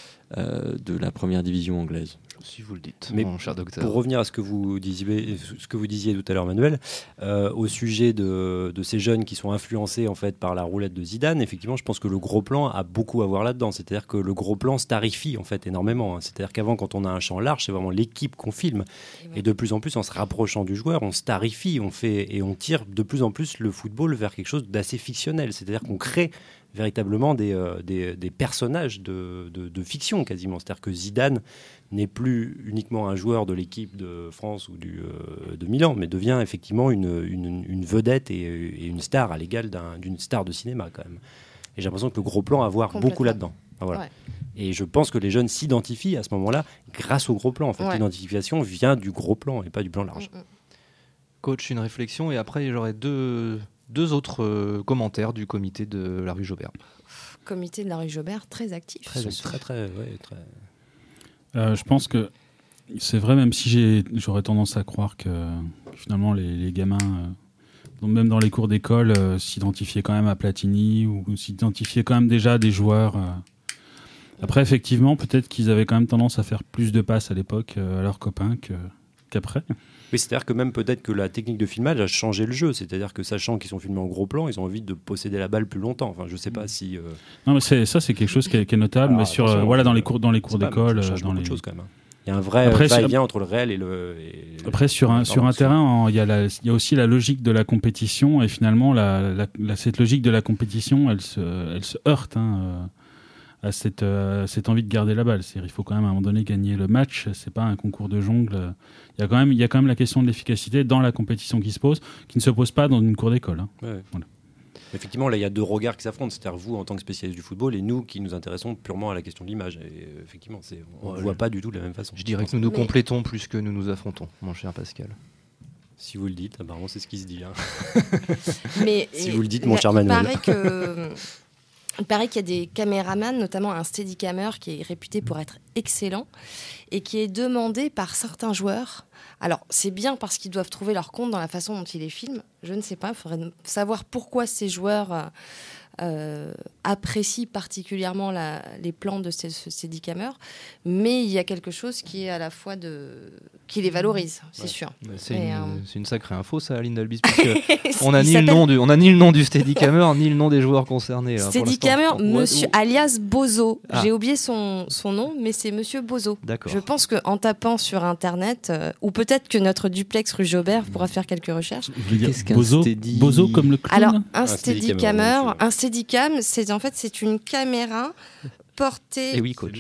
la première division anglaise. Si vous le dites, mais mon cher docteur. Pour revenir à ce que vous disiez tout à l'heure, Manuel, au sujet de ces jeunes qui sont influencés en fait par la roulette de Zidane, effectivement, je pense que le gros plan a beaucoup à voir là-dedans. C'est-à-dire que le gros plan starifie en fait énormément. C'est-à-dire qu'avant, quand on a un champ large, c'est vraiment l'équipe qu'on filme. Et de plus en plus, en se rapprochant du joueur, on starifie, on tire de plus en plus le football vers quelque chose d'assez fictionnel. C'est-à-dire qu'on crée véritablement des personnages de fiction quasiment. C'est-à-dire que Zidane n'est plus uniquement un joueur de l'équipe de France ou de Milan, mais devient effectivement une vedette et une star à l'égal d'une star de cinéma quand même. Et j'ai l'impression que le gros plan a à voir beaucoup là-dedans. Voilà. Ouais. Et je pense que les jeunes s'identifient à ce moment-là grâce au gros plan. En fait, l'identification vient du gros plan et pas du plan large. Coach, une réflexion et après j'aurais deux autres commentaires du comité de la rue Jaubert. Comité de la rue Jaubert, très actif. Très. Je pense que c'est vrai, même si j'aurais tendance à croire que finalement les gamins, même dans les cours d'école, s'identifiaient quand même à Platini ou s'identifiaient quand même déjà à des joueurs. Après, effectivement, peut-être qu'ils avaient quand même tendance à faire plus de passes à l'époque à leurs copains qu'après. Oui, c'est-à-dire que même peut-être que la technique de filmage a changé le jeu. C'est-à-dire que sachant qu'ils sont filmés en gros plan, ils ont envie de posséder la balle plus longtemps. Enfin, je sais pas si. Non, mais ça, c'est quelque chose qui est notable. Alors, mais sur dans les cours d'école, ça change beaucoup de choses quand même. Il y a un vrai va-et-vient entre le réel et le. Après, sur un terrain, il y a aussi la logique de la compétition et finalement, cette logique de la compétition, elle se heurte. À cette envie de garder la balle. Il faut quand même à un moment donné gagner le match, c'est pas un concours de jongle. Il y a quand même la question de l'efficacité dans la compétition qui ne se pose pas dans une cour d'école. Ouais. Voilà. Effectivement, là, il y a deux regards qui s'affrontent. C'est-à-dire vous, en tant que spécialiste du football, et nous, qui nous intéressons purement à la question de l'image. Et effectivement, on ne voit pas du tout de la même façon. Je dirais que nous complétons plus que nous nous affrontons, mon cher Pascal. Si vous le dites, apparemment, c'est ce qui se dit. Mais si vous le dites, mon cher Manuel. Il paraît que... Il paraît qu'il y a des caméramans, notamment un steadicammer qui est réputé pour être excellent et qui est demandé par certains joueurs. Alors, c'est bien parce qu'ils doivent trouver leur compte dans la façon dont ils les filment. Je ne sais pas, il faudrait savoir pourquoi ces joueurs apprécient particulièrement les plans de ce steadicammer. Mais il y a quelque chose qui est à la fois qui les valorise, c'est sûr. C'est une sacrée info, ça, Aline Dalbis, parce qu'on n'a ni le nom du steadicammer, ni le nom des joueurs concernés. Steadicammer, monsieur alias Bozo. J'ai oublié son nom, mais c'est monsieur Bozo. D'accord. Je pense qu'en tapant sur Internet, ou peut-être que notre duplex rue Jobert pourra faire quelques recherches. Qu'est-ce qu'un Bozo comme le clown? Alors, un steadicammer, un steadicam, c'est une caméra portée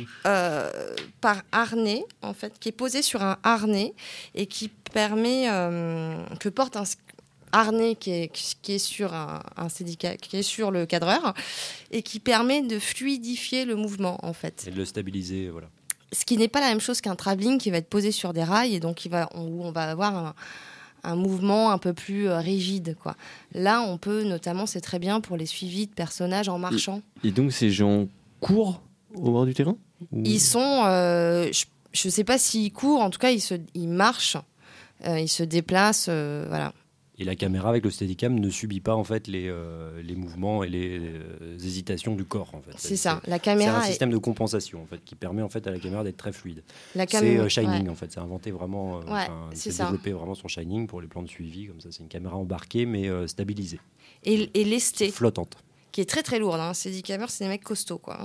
par harnais, en fait, qui est posée sur un harnais et qui permet que porte un harnais qui est sur un steadicam, qui est sur le cadreur et qui permet de fluidifier le mouvement, en fait. Et de le stabiliser, voilà. Ce qui n'est pas la même chose qu'un travelling qui va être posé sur des rails et donc où on va avoir un mouvement un peu plus rigide, quoi. Là, on peut notamment, c'est très bien pour les suivis de personnages en marchant. Et donc, ces gens courent au bord du terrain Ils sont... je ne sais pas s'ils courent, en tout cas, ils marchent, ils se déplacent, voilà. Et la caméra avec le Steadicam ne subit pas en fait les mouvements et les hésitations du corps en fait. C'est ça. La caméra c'est un système de compensation en fait qui permet en fait à la caméra d'être très fluide. C'est Shining en fait. C'est inventé vraiment. C'est développé vraiment son Shining pour les plans de suivi comme ça. C'est une caméra embarquée mais stabilisée. Et lestée. Flottante. Qui est très très lourde. Steadicammer, c'est des mecs costauds quoi.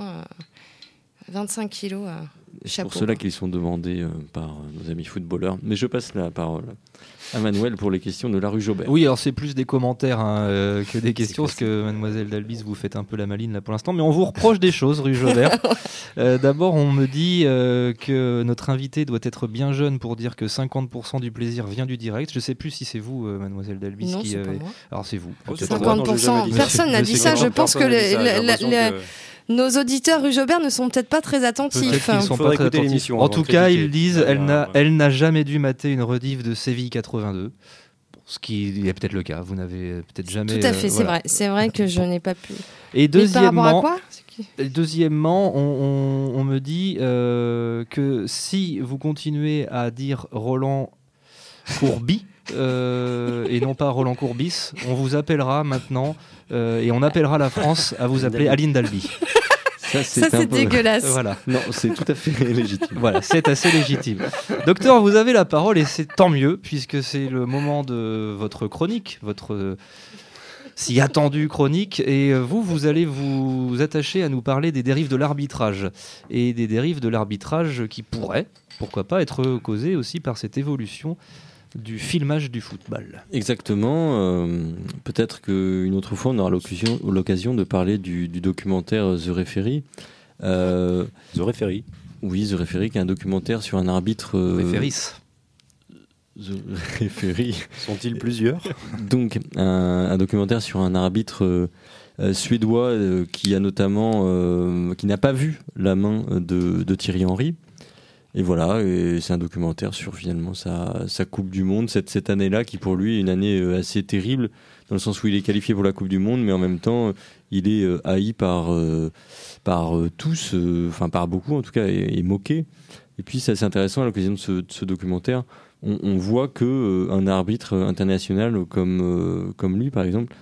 25 kilos. C'est pour cela qu'ils sont demandés par nos amis footballeurs. Mais je passe la parole à Manuel pour les questions de la rue Jobert. Oui, alors c'est plus des commentaires que des questions, parce que Mademoiselle Dalbis, vous faites un peu la maline là pour l'instant, mais on vous reproche des choses, rue Jobert. D'abord, on me dit que notre invité doit être bien jeune pour dire que 50% du plaisir vient du direct. Je ne sais plus si c'est vous, Mademoiselle Dalbis. Non, c'est pas moi. Alors c'est vous. 50%. Personne n'a dit ça. Je pense que nos auditeurs rue Jobert ne sont peut-être pas très attentifs. Sont pas très attentifs. En tout cas, ils disent elle n'a jamais dû mater une rediff de Séville 82. Ce qui est peut-être le cas. Vous n'avez peut-être jamais. Tout à fait, c'est vrai. C'est vrai que je n'ai pas pu. Et deuxièmement, par rapport à quoi deuxièmement, on me dit que si vous continuez à dire Roland Courbis et non pas Roland Courbis, on vous appellera maintenant et on appellera la France à vous appeler Aline Dalby. Ça, c'est dégueulasse. Voilà. Non, c'est tout à fait légitime. Voilà, c'est assez légitime. Docteur, vous avez la parole et c'est tant mieux puisque c'est le moment de votre chronique, votre si attendue chronique. Et vous allez vous attacher à nous parler des dérives de l'arbitrage et des dérives de l'arbitrage qui pourraient, pourquoi pas, être causées aussi par cette évolution du filmage du football. Exactement. Peut-être qu'une autre fois, on aura l'occasion de parler du documentaire The Referee. The Referee. Oui, The Referee, qui est un documentaire sur un arbitre... Referees. The Referee. Sont-ils plusieurs? Donc, un documentaire sur un arbitre suédois qui a notamment... qui n'a pas vu la main de Thierry Henry. Et voilà, et c'est un documentaire sur finalement sa Coupe du Monde, cette année-là qui pour lui est une année assez terrible, dans le sens où il est qualifié pour la Coupe du Monde, mais en même temps il est haï par tous, enfin par beaucoup en tout cas, et moqué. Et puis c'est assez intéressant à l'occasion de ce documentaire, on voit qu'un arbitre international comme lui par exemple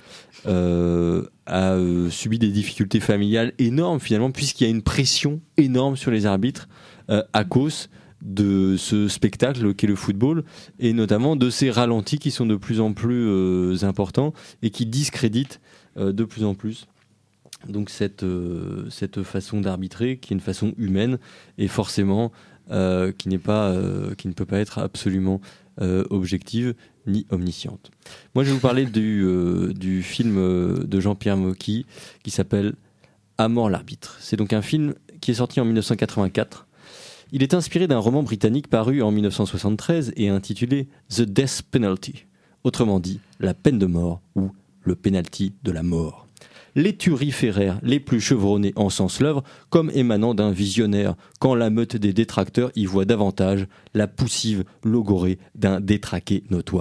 a subi des difficultés familiales énormes finalement, puisqu'il y a une pression énorme sur les arbitres à cause de ce spectacle qu'est le football, et notamment de ces ralentis qui sont de plus en plus importants et qui discréditent de plus en plus donc cette façon d'arbitrer, qui est une façon humaine et forcément qui ne peut pas être absolument objective ni omnisciente. Moi je vais vous parler du film de Jean-Pierre Mocky qui s'appelle À mort l'arbitre. C'est donc un film qui est sorti en 1984. Il est inspiré d'un roman britannique paru en 1973 et intitulé The Death Penalty, autrement dit la peine de mort ou le penalty de la mort. Les turiféraires les plus chevronnés encensent l'œuvre comme émanant d'un visionnaire, quand la meute des détracteurs y voit davantage la poussive logorée d'un détraqué notoire.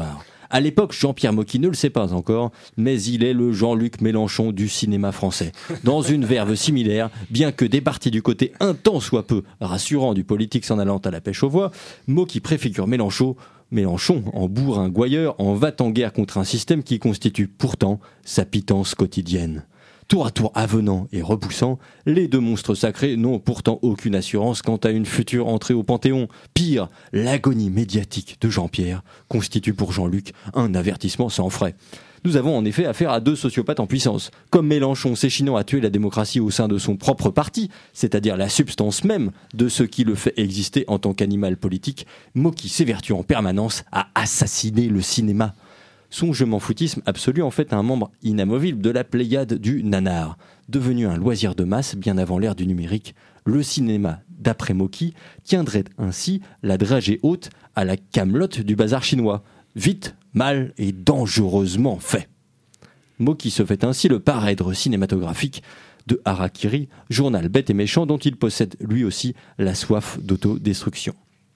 À l'époque, Jean-Pierre Mocky ne le sait pas encore, mais il est le Jean-Luc Mélenchon du cinéma français. Dans une verve similaire, bien que départi du côté un tant soit peu rassurant du politique s'en allant à la pêche aux voix, Mocky préfigure Mélenchon en bourrin gouailleur, en va-t-en-guerre contre un système qui constitue pourtant sa pitance quotidienne. Tour à tour avenant et repoussant, les deux monstres sacrés n'ont pourtant aucune assurance quant à une future entrée au Panthéon. Pire, l'agonie médiatique de Jean-Pierre constitue pour Jean-Luc un avertissement sans frais. Nous avons en effet affaire à deux sociopathes en puissance. Comme Mélenchon s'échinant à tuer la démocratie au sein de son propre parti, c'est-à-dire la substance même de ce qui le fait exister en tant qu'animal politique, Mocky s'évertue en permanence à assassiner le cinéma. Son je m'en foutisme absolu en fait un membre inamovible de la pléiade du nanar. Devenu un loisir de masse bien avant l'ère du numérique, le cinéma, d'après Mocky, tiendrait ainsi la dragée haute à la Camelote du bazar chinois. Vite, mal et dangereusement fait. Mocky se fait ainsi le parèdre cinématographique de Harakiri, journal bête et méchant dont il possède lui aussi la soif d'autodestruction.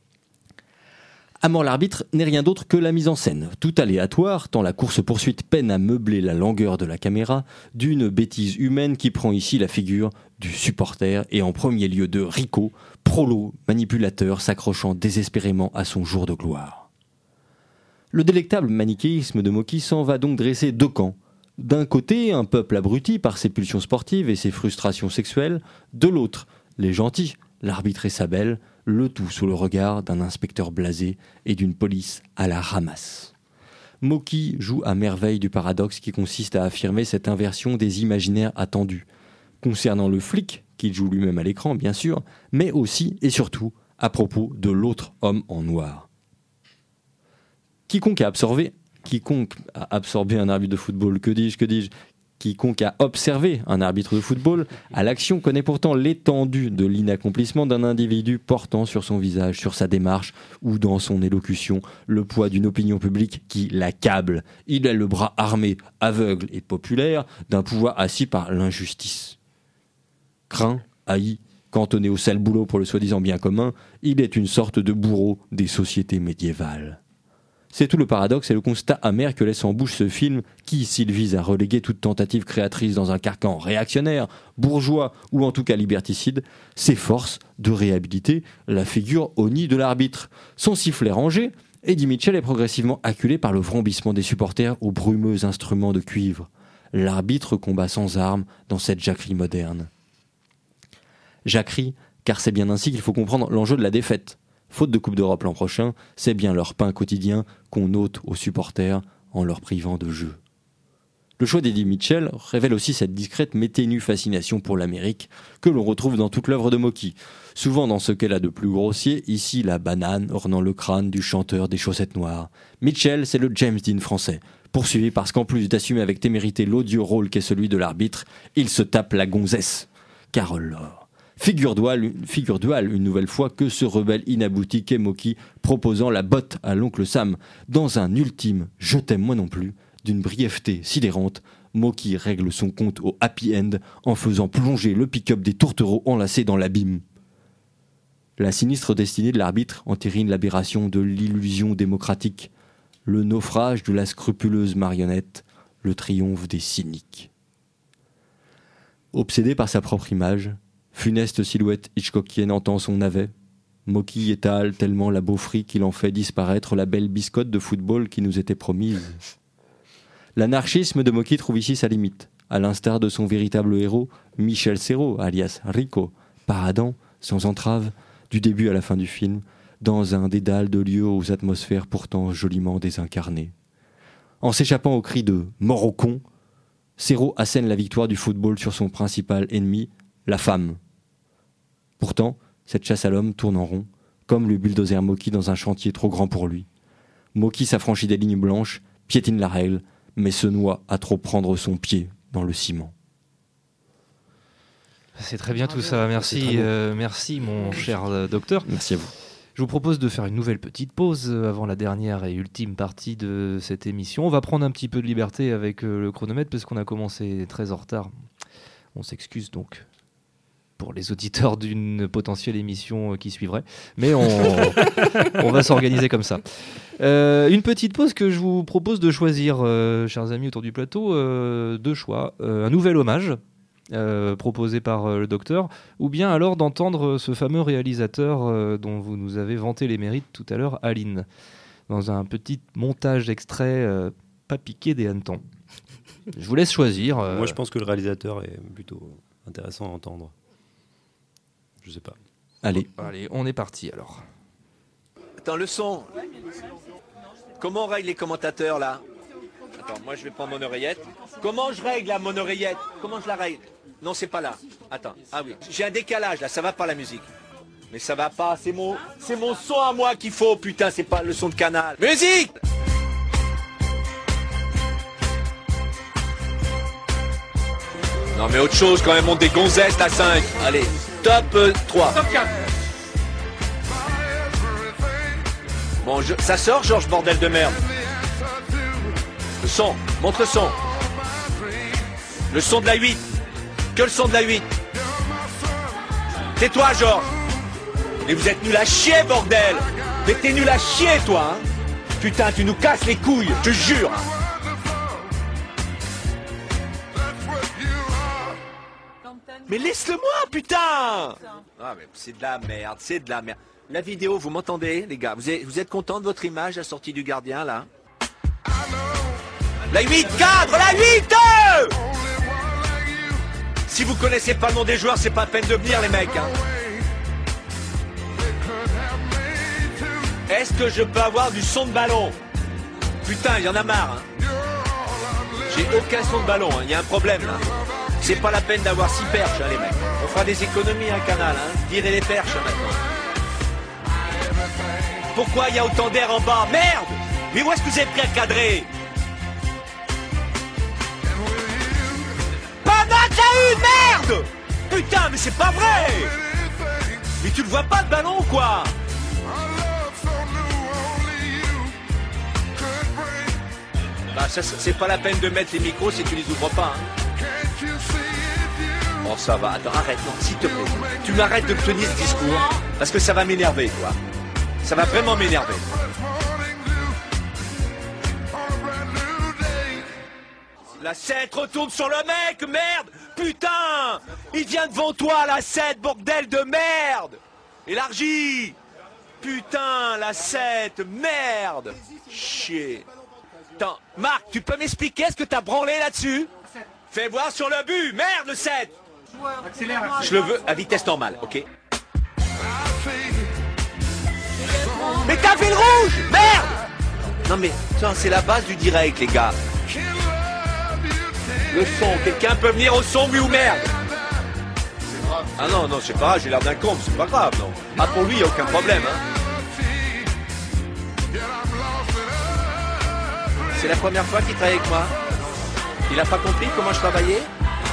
Amant l'arbitre n'est rien d'autre que la mise en scène, tout aléatoire, tant la course-poursuite peine à meubler la longueur de la caméra, d'une bêtise humaine qui prend ici la figure du supporter et en premier lieu de Rico, prolo manipulateur s'accrochant désespérément à son jour de gloire. Le délectable manichéisme de Mocky s'en va donc dresser deux camps. D'un côté, un peuple abruti par ses pulsions sportives et ses frustrations sexuelles, de l'autre, les gentils, l'arbitre et sa belle, le tout sous le regard d'un inspecteur blasé et d'une police à la ramasse. Mocky joue à merveille du paradoxe qui consiste à affirmer cette inversion des imaginaires attendus, concernant le flic, qu'il joue lui-même à l'écran bien sûr, mais aussi et surtout à propos de l'autre homme en noir. Quiconque a absorbé un arbitre de football, que dis-je, quiconque a observé un arbitre de football à l'action connaît pourtant l'étendue de l'inaccomplissement d'un individu portant sur son visage, sur sa démarche ou dans son élocution le poids d'une opinion publique qui l'accable. Il est le bras armé, aveugle et populaire d'un pouvoir assis par l'injustice. Craint, haï, cantonné au sale boulot pour le soi-disant bien commun, il est une sorte de bourreau des sociétés médiévales. C'est tout le paradoxe et le constat amer que laisse en bouche ce film qui, s'il vise à reléguer toute tentative créatrice dans un carcan réactionnaire, bourgeois ou en tout cas liberticide, s'efforce de réhabiliter la figure au nid de l'arbitre. Son sifflet rangé, Eddie Mitchell est progressivement acculé par le vrombissement des supporters aux brumeux instruments de cuivre. L'arbitre combat sans armes dans cette jacquerie moderne. Jacquerie, car c'est bien ainsi qu'il faut comprendre l'enjeu de la défaite. Faute de Coupe d'Europe l'an prochain, c'est bien leur pain quotidien qu'on ôte aux supporters en leur privant de jeu. Le choix d'Eddie Mitchell révèle aussi cette discrète mais ténue fascination pour l'Amérique que l'on retrouve dans toute l'œuvre de Mocky. Souvent dans ce qu'elle a de plus grossier, ici la banane ornant le crâne du chanteur des chaussettes noires. Mitchell, c'est le James Dean français, poursuivi parce qu'en plus d'assumer avec témérité l'odieux rôle qu'est celui de l'arbitre, il se tape la gonzesse, Carole Laure. Figure duale une nouvelle fois que ce rebelle inabouti qu'est Mocky proposant la botte à l'oncle Sam. Dans un ultime « je t'aime moi non plus » d'une brièveté sidérante, Mocky règle son compte au happy end en faisant plonger le pick-up des tourtereaux enlacés dans l'abîme. La sinistre destinée de l'arbitre entérine l'aberration de l'illusion démocratique, le naufrage de la scrupuleuse marionnette, le triomphe des cyniques. Obsédé par sa propre image, funeste silhouette hitchcockienne entend son navet. Mocky étale tellement la beaufrie qu'il en fait disparaître la belle biscotte de football qui nous était promise. L'anarchisme de Mocky trouve ici sa limite, à l'instar de son véritable héros, Michel Serrault, alias Rico, paradant, sans entrave, du début à la fin du film, dans un dédale de lieux aux atmosphères pourtant joliment désincarnées. En s'échappant au cri de « mort au con », Serrault assène la victoire du football sur son principal ennemi, la femme. Pourtant, cette chasse à l'homme tourne en rond, comme le bulldozer Mocky dans un chantier trop grand pour lui. Mocky s'affranchit des lignes blanches, piétine la règle, mais se noie à trop prendre son pied dans le ciment. C'est très bien tout ça, merci, merci mon cher docteur. Merci à vous. Je vous propose de faire une nouvelle petite pause avant la dernière et ultime partie de cette émission. On va prendre un petit peu de liberté avec le chronomètre parce qu'on a commencé très en retard. On s'excuse donc pour les auditeurs d'une potentielle émission qui suivrait. Mais on va s'organiser comme ça. Une petite pause que je vous propose de choisir, chers amis autour du plateau, deux choix. Un nouvel hommage proposé par le docteur, ou bien alors d'entendre ce fameux réalisateur dont vous nous avez vanté les mérites tout à l'heure, Aline, dans un petit montage extrait pas piqué des hannetons. Je vous laisse choisir. Moi, je pense que le réalisateur est plutôt intéressant à entendre. Je sais pas. Allez, on est parti alors. Attends, le son. Comment on règle les commentateurs là? Attends, moi je vais prendre mon oreillette. Comment je règle mon oreillette? Comment je la règle? Non, c'est pas là. Attends. Ah oui. J'ai un décalage là, ça va pas la musique. Mais ça va pas, c'est mon son à moi qu'il faut, putain, c'est pas le son de Canal. Musique! Non mais autre chose quand même, on des gonzesses la 5. Allez, top 3. Top 4. Bon, ça sort Georges, bordel de merde. Le son, montre le son. Le son de la 8. Que le son de la 8. Tais-toi Georges. Mais vous êtes nul à chier bordel. Mais t'es nul à chier toi hein. Putain, tu nous casses les couilles, je te jure. Mais laisse-le-moi, putain! Ah, mais c'est de la merde, c'est de la merde. La vidéo, vous m'entendez, les gars? Vous êtes contents de votre image, la sortie du gardien, là? La 8 cadre, la 8! Si vous connaissez pas le nom des joueurs, c'est pas la peine de venir, les mecs, hein. Est-ce que je peux avoir du son de ballon? Putain, il y en a marre, hein. J'ai aucun son de ballon, hein. Il y a un problème, là. C'est pas la peine d'avoir 6 perches, hein, les mecs. On fera des économies, un Canal, hein. Virez les perches, maintenant. Pourquoi il y a autant d'air en bas? Merde! Mais où est-ce que vous êtes pris à cadrer? Pas merde! Putain, mais c'est pas vrai! Mais tu le vois pas, le ballon, ou quoi? Bah, ça, c'est pas la peine de mettre les micros si tu les ouvres pas, hein. Oh ça va, attends, arrête, non, s'il te plaît. Tu m'arrêtes de me tenir ce discours, parce que ça va m'énerver, toi. Ça va vraiment m'énerver. La 7 retourne sur le mec, merde. Putain, il vient devant toi, la 7, bordel de merde. Élargie. Putain, la 7, merde. Chier. Attends, Marc, tu peux m'expliquer ce que t'as branlé là-dessus? Fais voir sur le but, merde, le 7. Accélère. Je le veux à vitesse normale, ok? Mais t'as fait le rouge, merde. Non mais, ça c'est la base du direct, les gars. Le son, quelqu'un peut venir au son, oui ou merde? Ah non, non, c'est pas grave, j'ai l'air d'un con, mais c'est pas grave, non. Ah, pour lui, il n'y a aucun problème, hein. C'est la première fois qu'il travaille avec moi. Il a pas compris comment je travaillais?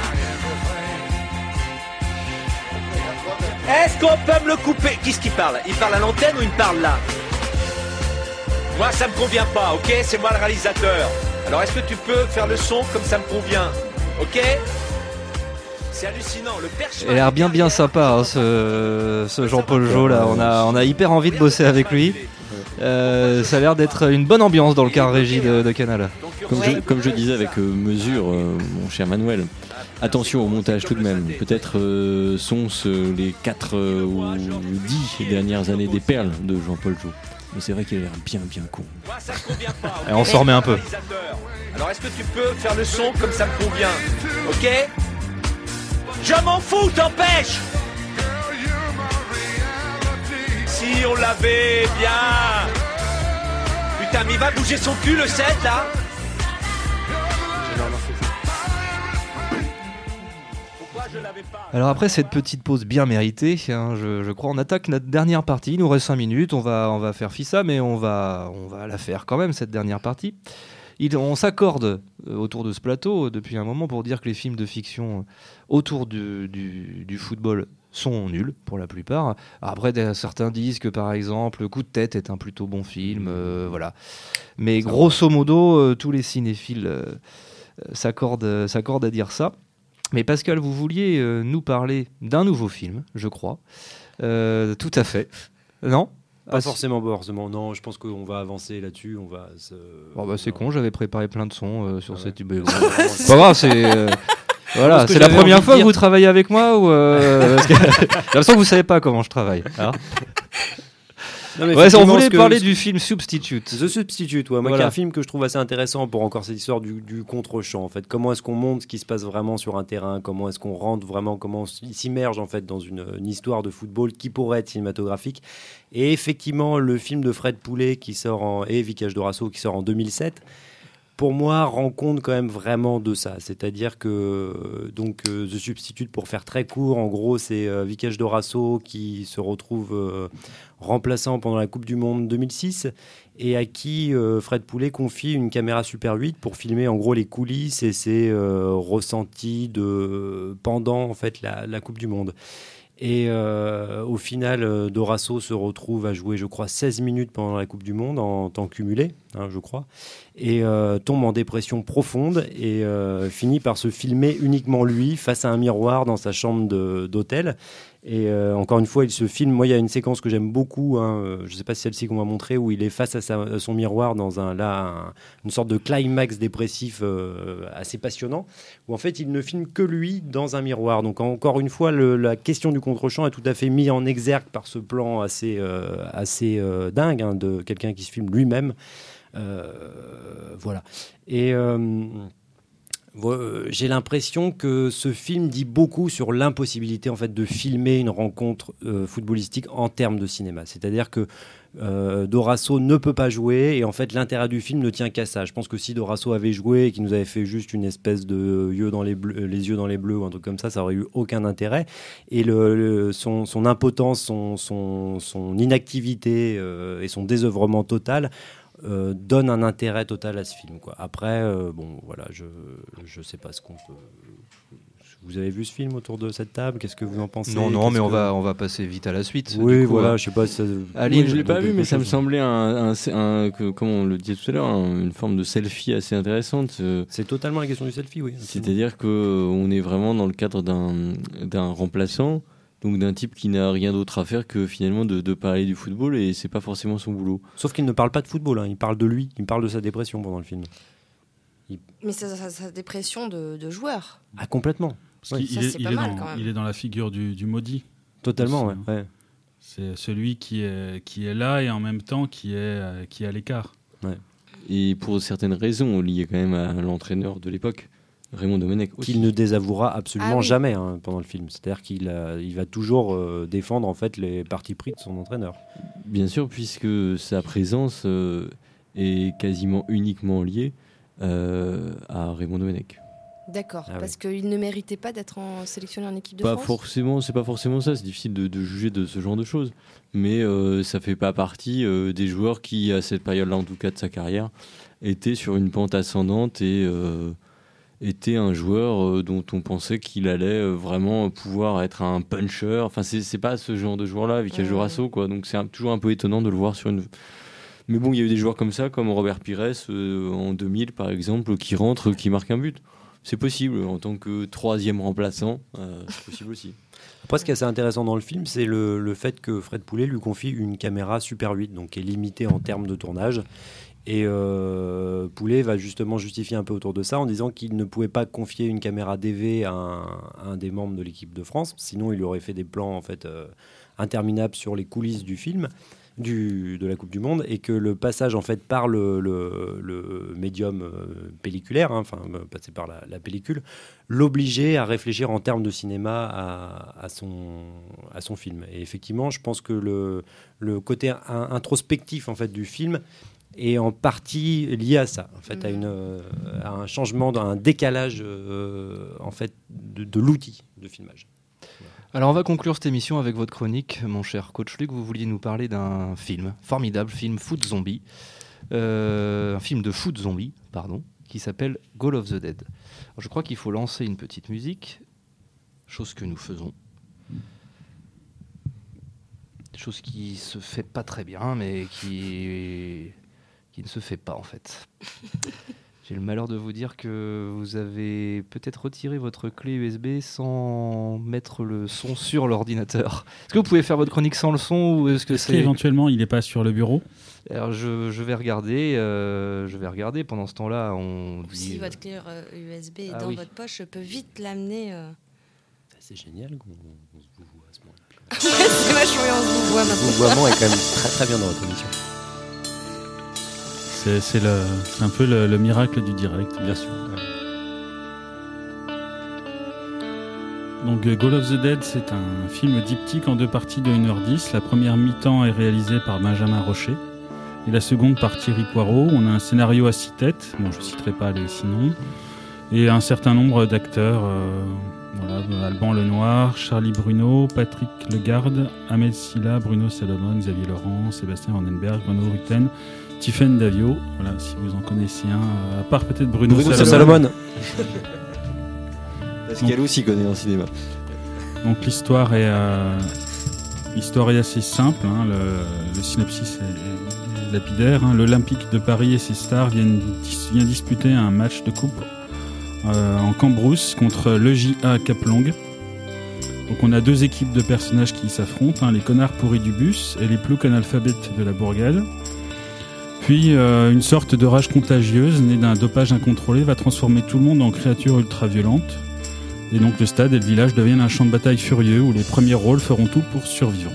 Est-ce qu'on peut me le couper? Qui est-ce qui parle? Il parle à l'antenne ou il parle là? Moi, ça me convient pas, ok? C'est moi le réalisateur. Alors, est-ce que tu peux faire le son comme ça me convient? Ok? C'est hallucinant, le perche. Il a l'air bien sympa, hein, ce Jean-Paul Jo là. On a hyper envie de bosser avec lui. Ça a l'air d'être une bonne ambiance dans le car régie de Canal. Comme je disais avec mesure, mon cher Manuel, attention au montage tout de même. Peut-être sont-ce les 4 ou 10 dernières années des perles de Jean-Paul Jo. Mais c'est vrai qu'il a l'air bien con. Et on s'en remet un peu. Alors est-ce que tu peux faire le son comme ça me convient? Ok? Je m'en fous, t'empêche! Si on l'avait bien! Putain, mais il va bouger son cul le 7 là! Alors après cette petite pause bien méritée, hein, je crois on attaque notre dernière partie. Il nous reste 5 minutes, on va faire fissa, mais on va la faire quand même cette dernière partie. On s'accorde autour de ce plateau depuis un moment pour dire que les films de fiction autour du football sont nuls pour la plupart. Après, certains disent que par exemple Coup de tête est un plutôt bon film, voilà. Mais grosso modo, tous les cinéphiles s'accordent à dire ça. Mais Pascal, vous vouliez nous parler d'un nouveau film, je crois. Tout à fait. Non ? Pas forcément, non, je pense qu'on va avancer là-dessus. C'est con, j'avais préparé plein de sons sur cette... C'est pas grave, c'est... Voilà, c'est la première fois que vous travaillez avec moi ou parce que... J'ai l'impression que vous savez pas comment je travaille. Hein. Non, mais on voulait parler du film Substitute. The Substitute, qui est un film que je trouve assez intéressant pour encore cette histoire du contre-champ. En fait, comment est-ce qu'on montre ce qui se passe vraiment sur un terrain, comment est-ce qu'on rentre vraiment, comment on s'immerge en fait dans une histoire de football qui pourrait être cinématographique. Et effectivement, le film de Fred Poulet et Vicage Dorasso qui sort en 2007. Pour moi, rend compte quand même vraiment de ça. C'est-à-dire que The Substitute, pour faire très court, en gros, c'est Vicage Dorasso qui se retrouve remplaçant pendant la Coupe du Monde 2006 et à qui Fred Poulet confie une caméra Super 8 pour filmer en gros les coulisses et ses ressentis pendant en fait la Coupe du Monde. Et au final, Dorasso se retrouve à jouer, je crois, 16 minutes pendant la Coupe du Monde en temps cumulé, je crois, et tombe en dépression profonde et finit par se filmer uniquement lui face à un miroir dans sa chambre d'hôtel. Et encore une fois, il se filme. Moi, il y a une séquence que j'aime beaucoup. Je ne sais pas si celle-ci qu'on va montrer, où il est face à son miroir dans une sorte de climax dépressif assez passionnant, où en fait, il ne filme que lui dans un miroir. Donc, encore une fois, la question du contre-champ est tout à fait mise en exergue par ce plan assez dingue de quelqu'un qui se filme lui-même. Voilà. Et j'ai l'impression que ce film dit beaucoup sur l'impossibilité en fait de filmer une rencontre footballistique en termes de cinéma. C'est-à-dire que Dorasso ne peut pas jouer et en fait l'intérêt du film ne tient qu'à ça. Je pense que si Dorasso avait joué et qu'il nous avait fait juste une espèce de les yeux dans les bleus ou un truc comme ça aurait eu aucun intérêt. Et son impotence, son inactivité et son désœuvrement total donne un intérêt total à ce film, quoi. Après, je sais pas ce qu'on peut. Vous avez vu ce film autour de cette table ? Qu'est-ce que vous en pensez ? Non, mais on va passer vite à la suite. Oui, voilà, je sais pas. Aline, je l'ai pas vu, mais ça me semblait comme on le disait tout à l'heure, une forme de selfie assez intéressante. C'est totalement la question du selfie, oui. C'est-à-dire qu'on est vraiment dans le cadre d'un remplaçant. Donc d'un type qui n'a rien d'autre à faire que finalement de parler du football et c'est pas forcément son boulot. Sauf qu'il ne parle pas de football, il parle de lui, il parle de sa dépression pendant le film. Mais sa dépression de joueur. Ah, complètement. Parce il est dans la figure du maudit. Totalement, ouais. C'est celui qui est là et en même temps qui est à l'écart. Ouais. Et pour certaines raisons liées quand même à l'entraîneur de l'époque. Raymond Domenech aussi. Qu'il ne désavouera absolument jamais pendant le film. C'est-à-dire qu'il va toujours défendre en fait les partis pris de son entraîneur. Bien sûr, puisque sa présence est quasiment uniquement liée à Raymond Domenech. D'accord, parce qu'il ne méritait pas d'être sélectionné en équipe de France. C'est pas forcément ça. C'est difficile de juger de ce genre de choses. Mais ça fait pas partie des joueurs qui, à cette période-là, en tout cas de sa carrière, étaient sur une pente ascendante et était un joueur dont on pensait qu'il allait vraiment pouvoir être un puncher. Enfin, c'est pas ce genre de joueur-là, Vicage Dorasso, quoi. Donc c'est toujours un peu étonnant de le voir sur une... Mais bon, il y a eu des joueurs comme ça, comme Robert Pires en 2000, par exemple, qui rentre, qui marque un but. C'est possible, en tant que troisième remplaçant, c'est possible aussi. Après, ce qui est assez intéressant dans le film, c'est le fait que Fred Poulet lui confie une caméra Super 8, donc qui est limitée en termes de tournage. Et Poulet va justement justifier un peu autour de ça en disant qu'il ne pouvait pas confier une caméra DV à un des membres de l'équipe de France, sinon il aurait fait des plans en fait interminables sur les coulisses du film, de la Coupe du Monde, et que le passage en fait par le médium pelliculaire, passer par la pellicule, l'obligeait à réfléchir en termes de cinéma à son film. Et effectivement, je pense que le côté introspectif en fait du film est en partie lié à ça, en fait, à un changement, à un décalage en fait de l'outil de filmage. Alors on va conclure cette émission avec votre chronique, mon cher coach Luc. Vous vouliez nous parler d'un film, formidable film foot zombie, un film de foot zombie, pardon, qui s'appelle Goal of the Dead. Alors, je crois qu'il faut lancer une petite musique, chose que nous faisons. Chose qui se fait pas très bien, mais qui ne se fait pas en fait. J'ai le malheur de vous dire que vous avez peut-être retiré votre clé USB sans mettre le son sur l'ordinateur. Est-ce que vous pouvez faire votre chronique sans le son ou est-ce que c'est... Éventuellement, il n'est pas sur le bureau? Alors je vais regarder. Pendant ce temps-là, on dit... Si votre clé USB est dans votre poche, je peux vite l'amener. C'est génial qu'on se vous voit à ce moment-là. C'est vachement bien, on se vous voit maintenant. Le vouvoiement est quand même très très bien dans votre émission. C'est un peu le miracle du direct. Bien sûr. Donc Goal of the Dead, c'est un film diptyque en 2 parties de 1h10. La première mi-temps est réalisée par Benjamin Rocher et la seconde par Thierry Poirot. On a un scénario à 6 têtes, bon, je ne citerai pas les 6 noms, et un certain nombre d'acteurs, Alban Lenoir, Charlie Bruno, Patrick Legarde, Ahmed Silla, Bruno Salomon, Xavier Laurent, Sébastien Vandenberg, Renaud Rutten, Tiffaine Davio, voilà, si vous en connaissez un, à part peut-être Bruno Salomon. Pascal aussi connaît en cinéma. Donc l'histoire est assez simple, hein, le synopsis est lapidaire. Hein. L'Olympique de Paris et ses stars viennent disputer un match de coupe en Cambrousse contre l'EJA Caplong. Donc on a 2 équipes de personnages qui s'affrontent, hein, les connards pourris du bus et les ploucs analphabètes de la bourgade. Puis une sorte de rage contagieuse née d'un dopage incontrôlé va transformer tout le monde en créatures ultra-violentes. Et donc le stade et le village deviennent un champ de bataille furieux où les premiers rôles feront tout pour survivre.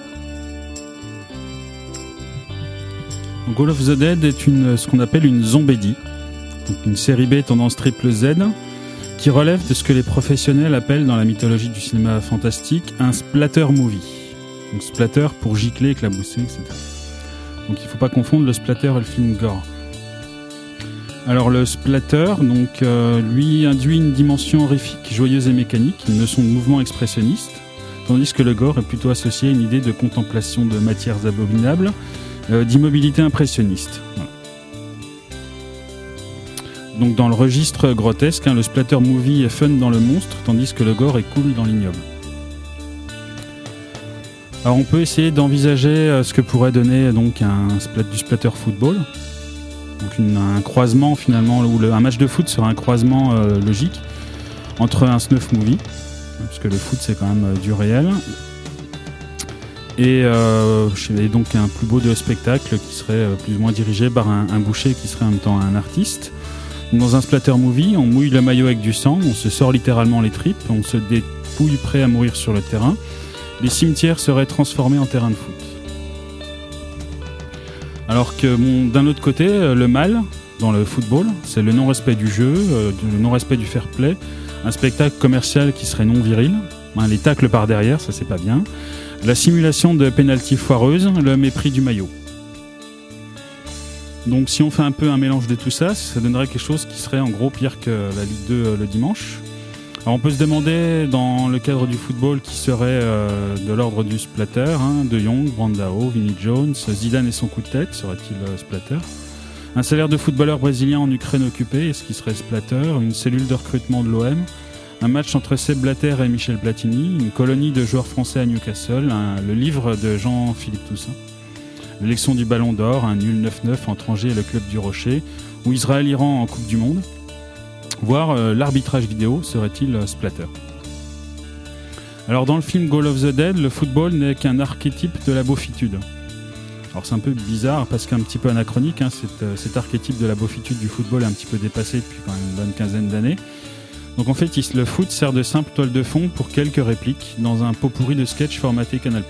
Donc Goal of the Dead est ce qu'on appelle une zombédie, donc une série B tendance triple Z, qui relève de ce que les professionnels appellent dans la mythologie du cinéma fantastique un splatter movie. Donc splatter pour gicler, éclabousser, etc. Donc il ne faut pas confondre le splatter et le film gore. Alors le splatter, donc, lui induit une dimension horrifique, joyeuse et mécanique, une notion de mouvement expressionniste, tandis que le gore est plutôt associé à une idée de contemplation de matières abominables, d'immobilité impressionniste. Voilà. Donc dans le registre grotesque, hein, le splatter movie est fun dans le monstre, tandis que le gore est cool dans l'ignoble. Alors on peut essayer d'envisager ce que pourrait donner donc du splatter football. Donc un croisement finalement, où un match de foot sera un croisement logique entre un snuff movie, parce que le foot c'est quand même du réel, et donc un plus beau de spectacle qui serait plus ou moins dirigé par un boucher qui serait en même temps un artiste. Dans un splatter movie, on mouille le maillot avec du sang, on se sort littéralement les tripes, on se dépouille prêt à mourir sur le terrain. Les cimetières seraient transformés en terrain de foot. Alors que d'un autre côté, le mal dans le football, c'est le non-respect du jeu, le non-respect du fair play, un spectacle commercial qui serait non viril, hein, les tacles par derrière, ça c'est pas bien, la simulation de pénalty foireuse, le mépris du maillot. Donc si on fait un peu un mélange de tout ça, ça donnerait quelque chose qui serait en gros pire que la Ligue 2 le dimanche. Alors on peut se demander, dans le cadre du football, qui serait de l'ordre du splatter, hein, De Jong, Brandao, Vinnie Jones, Zidane et son coup de tête, serait-il splatter? Un salaire de footballeur brésilien en Ukraine occupée, est-ce qu'il serait splatter? Une cellule de recrutement de l'OM, un match entre Seb Blatter et Michel Platini, une colonie de joueurs français à Newcastle, le livre de Jean-Philippe Toussaint, l'élection du Ballon d'Or, un nul 9-9 entre Angers et le club du Rocher, ou Israël-Iran en Coupe du Monde. Voire l'arbitrage vidéo serait-il splatter. Alors dans le film Goal of the Dead, le football n'est qu'un archétype de la beaufitude. Alors c'est un peu bizarre parce qu'un petit peu anachronique, hein, cet archétype de la beaufitude du football est un petit peu dépassé depuis quand même une bonne quinzaine d'années. Donc en fait le foot sert de simple toile de fond pour quelques répliques dans un pot pourri de sketch formaté Canal+.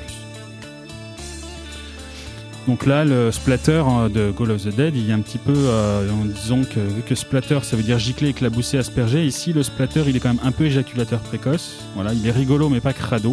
Donc là, le splatter de Goal of the Dead, il y a un petit peu, en disant que vu que splatter, ça veut dire gicler, éclabousser, asperger, ici le splatter, il est quand même un peu éjaculateur précoce. Voilà, il est rigolo mais pas crado.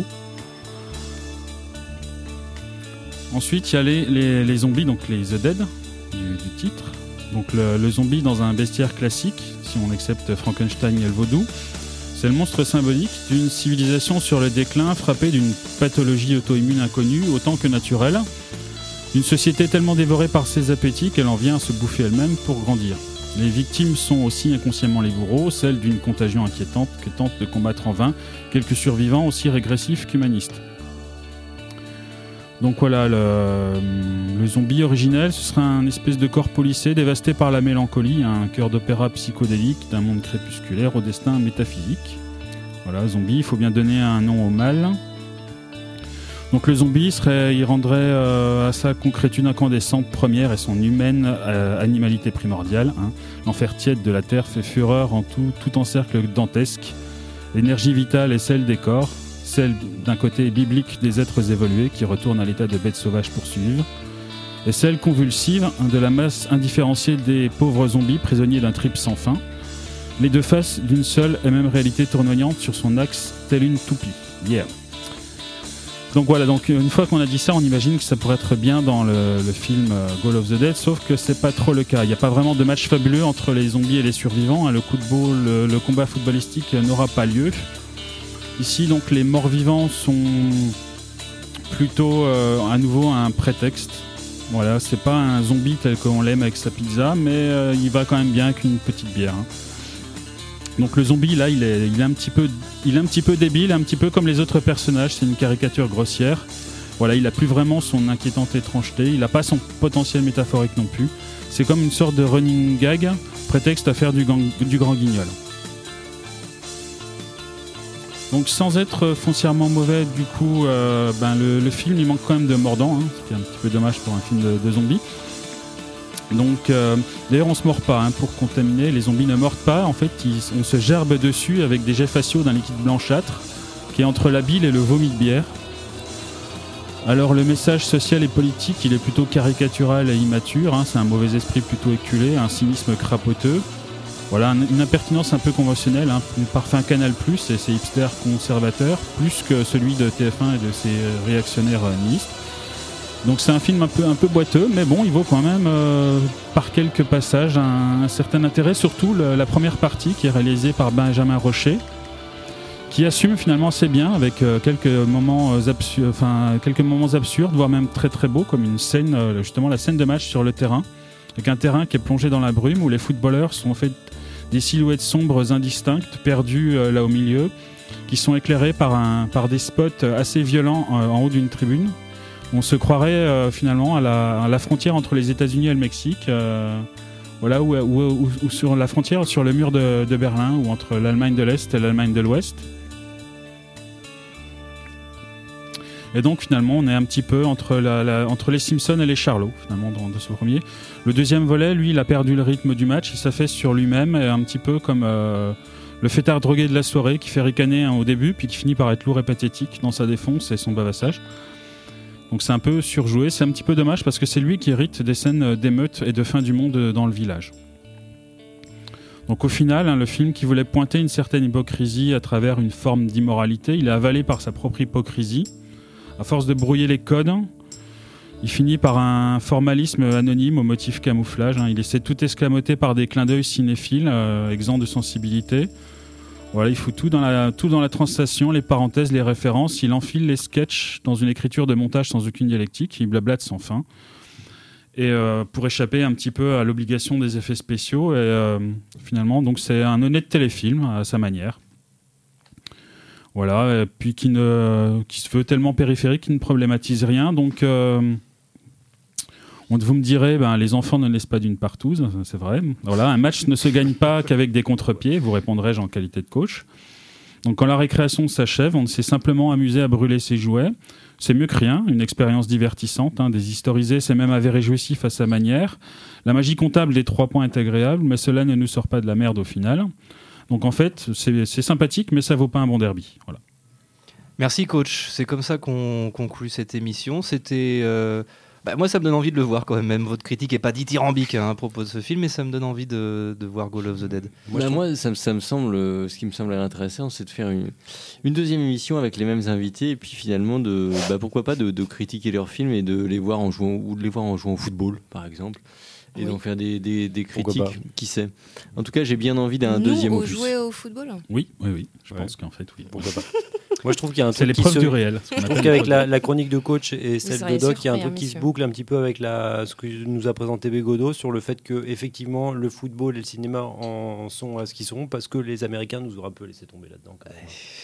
Ensuite, il y a les zombies, donc les The Dead du titre. Donc le zombie dans un bestiaire classique, si on accepte Frankenstein et le vaudou, c'est le monstre symbolique d'une civilisation sur le déclin, frappée d'une pathologie auto-immune inconnue autant que naturelle. Une société tellement dévorée par ses appétits qu'elle en vient à se bouffer elle-même pour grandir. Les victimes sont aussi inconsciemment les bourreaux, celles d'une contagion inquiétante que tentent de combattre en vain quelques survivants aussi régressifs qu'humanistes. Donc voilà, le zombie originel, ce serait un espèce de corps policé dévasté par la mélancolie, un cœur d'opéra psychodélique d'un monde crépusculaire au destin métaphysique. Voilà, zombie, il faut bien donner un nom au mal. Donc le zombie, il rendrait à sa concrétude incandescente première et son humaine animalité primordiale. L'enfer tiède de la terre fait fureur en tout encercle dantesque. L'énergie vitale est celle des corps, celle d'un côté biblique des êtres évolués qui retournent à l'état de bêtes sauvages pour survivre, et celle convulsive de la masse indifférenciée des pauvres zombies prisonniers d'un trip sans fin, les deux faces d'une seule et même réalité tournoyante sur son axe telle une toupie. Yeah. Donc voilà, donc une fois qu'on a dit ça, on imagine que ça pourrait être bien dans le film Goal of the Dead, sauf que c'est pas trop le cas. Il n'y a pas vraiment de match fabuleux entre les zombies et les survivants. Le coup de ball, le combat footballistique n'aura pas lieu. Ici, donc, les morts-vivants sont plutôt à nouveau un prétexte. Voilà, c'est pas un zombie tel qu'on l'aime avec sa pizza, mais il va quand même bien avec une petite bière. Donc le zombie là, il est un petit peu débile, un petit peu comme les autres personnages. C'est une caricature grossière. Voilà, il a plus vraiment son inquiétante étrangeté. Il n'a pas son potentiel métaphorique non plus. C'est comme une sorte de running gag, prétexte à faire du grand guignol. Donc sans être foncièrement mauvais, du coup, le film il manque quand même de mordant, ce qui est un petit peu dommage pour un film de zombies. Donc d'ailleurs on se mord pas pour contaminer, les zombies ne mordent pas, en fait on se gerbe dessus avec des jets faciaux d'un liquide blanchâtre qui est entre la bile et le vomi de bière. Alors le message social et politique il est plutôt caricatural et immature, c'est un mauvais esprit plutôt éculé, un cynisme crapoteux. Voilà, une impertinence un peu conventionnelle, plus parfum Canal+, et ses hipsters conservateurs, plus que celui de TF1 et de ses réactionnaires nihilistes. Donc c'est un film un peu boiteux, mais bon, il vaut quand même, par quelques passages, un certain intérêt, surtout la première partie qui est réalisée par Benjamin Rocher, qui assume finalement assez bien, avec quelques moments absurdes, voire même très très beaux, comme une scène, justement la scène de match sur le terrain, avec un terrain qui est plongé dans la brume, où les footballeurs sont en fait des silhouettes sombres indistinctes, perdues là au milieu, qui sont éclairées par des spots assez violents en haut d'une tribune. On se croirait finalement à la frontière entre les États-Unis et le Mexique, voilà, ou sur la frontière, sur le mur de Berlin, ou entre l'Allemagne de l'Est et l'Allemagne de l'Ouest. Et donc finalement on est un petit peu entre les Simpsons et les Charlots finalement dans ce premier. Le deuxième volet, lui, il a perdu le rythme du match, il s'affaisse sur lui-même, et un petit peu comme le fêtard drogué de la soirée qui fait ricaner au début puis qui finit par être lourd et pathétique dans sa défonce et son bavassage. Donc c'est un peu surjoué, c'est un petit peu dommage parce que c'est lui qui hérite des scènes d'émeutes et de fin du monde dans le village. Donc au final, le film qui voulait pointer une certaine hypocrisie à travers une forme d'immoralité, il est avalé par sa propre hypocrisie. À force de brouiller les codes, il finit par un formalisme anonyme au motif camouflage. Il essaie de tout escamoter par des clins d'œil cinéphiles, exempts de sensibilité. Voilà, il fout tout dans la translation, les parenthèses, les références. Il enfile les sketchs dans une écriture de montage sans aucune dialectique. Il blablate sans fin. Et pour échapper un petit peu à l'obligation des effets spéciaux. Et finalement, donc c'est un honnête téléfilm à sa manière. Voilà, et puis qui se veut tellement périphérique qu'il ne problématise rien. Donc, vous me direz, les enfants ne laissent pas d'une partouze, c'est vrai. Voilà, un match ne se gagne pas qu'avec des contre-pieds, vous répondrai-je en qualité de coach. Donc, quand la récréation s'achève, on s'est simplement amusé à brûler ses jouets. C'est mieux que rien, une expérience divertissante. Des historisés, c'est même avéré jouissif à sa manière. La magie comptable des 3 points est agréable, mais cela ne nous sort pas de la merde au final. Donc en fait, c'est sympathique, mais ça vaut pas un bon derby. Voilà. Merci coach, c'est comme ça qu'on conclut cette émission. C'était, moi ça me donne envie de le voir quand même. Même votre critique est pas dithyrambique à propos de ce film, mais ça me donne envie de voir Goal of the Dead. Moi, ça me semble, ce qui me semble intéressant, c'est de faire une deuxième émission avec les mêmes invités, et puis finalement pourquoi pas de critiquer leurs films et de les voir en jouant au football, par exemple. Et d'en faire des critiques, qui sait. En tout cas, j'ai bien envie d'un deuxième opus. Jouer au football ? Oui, je pense qu'en fait, oui. Pourquoi pas. Moi, je trouve qu'il y a un truc c'est l'épreuve du réel. Je trouve qu'avec la chronique de coach et celle de Doc, il y a un truc qui se boucle un petit peu avec ce que nous a présenté Bégodeau sur le fait que effectivement le football et le cinéma en sont à ce qu'ils sont parce que les Américains nous auraient un peu laissé tomber là-dedans.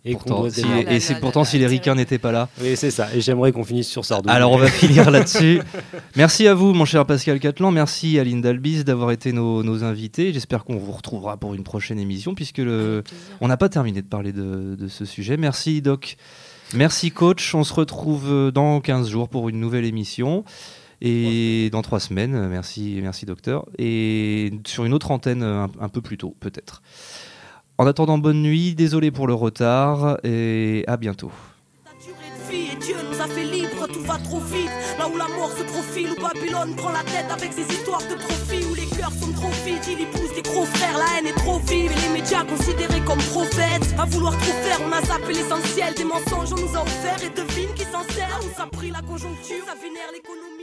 Et pourtant, si les ricains n'étaient pas là. Oui, c'est ça. Et j'aimerais qu'on finisse sur Sardou. Alors, on va finir là-dessus. Merci à vous, mon cher Pascal Cattelan. Merci à Linda Albis d'avoir été nos invités. J'espère qu'on vous retrouvera pour une prochaine émission, puisque on n'a pas terminé de parler de ce sujet. Merci, Doc. Merci, coach. On se retrouve dans 15 jours pour une nouvelle émission. Et dans 3 semaines, merci docteur. Et sur une autre antenne un peu plus tôt, peut-être. En attendant, bonne nuit, désolé pour le retard et à bientôt. Et Dieu nous a fait libre, tout va trop vite. Là où la mort se profile, où Babylone prend la tête avec ses histoires de profit, où les cœurs sont trop vides, il épouse des gros frères, la haine est trop vive. Et les médias considérés comme prophètes, à vouloir trop faire, on a zappé l'essentiel des mensonges, on nous a offert et devine qui s'en sert. On nous a pris la conjoncture, ça vénère l'économie.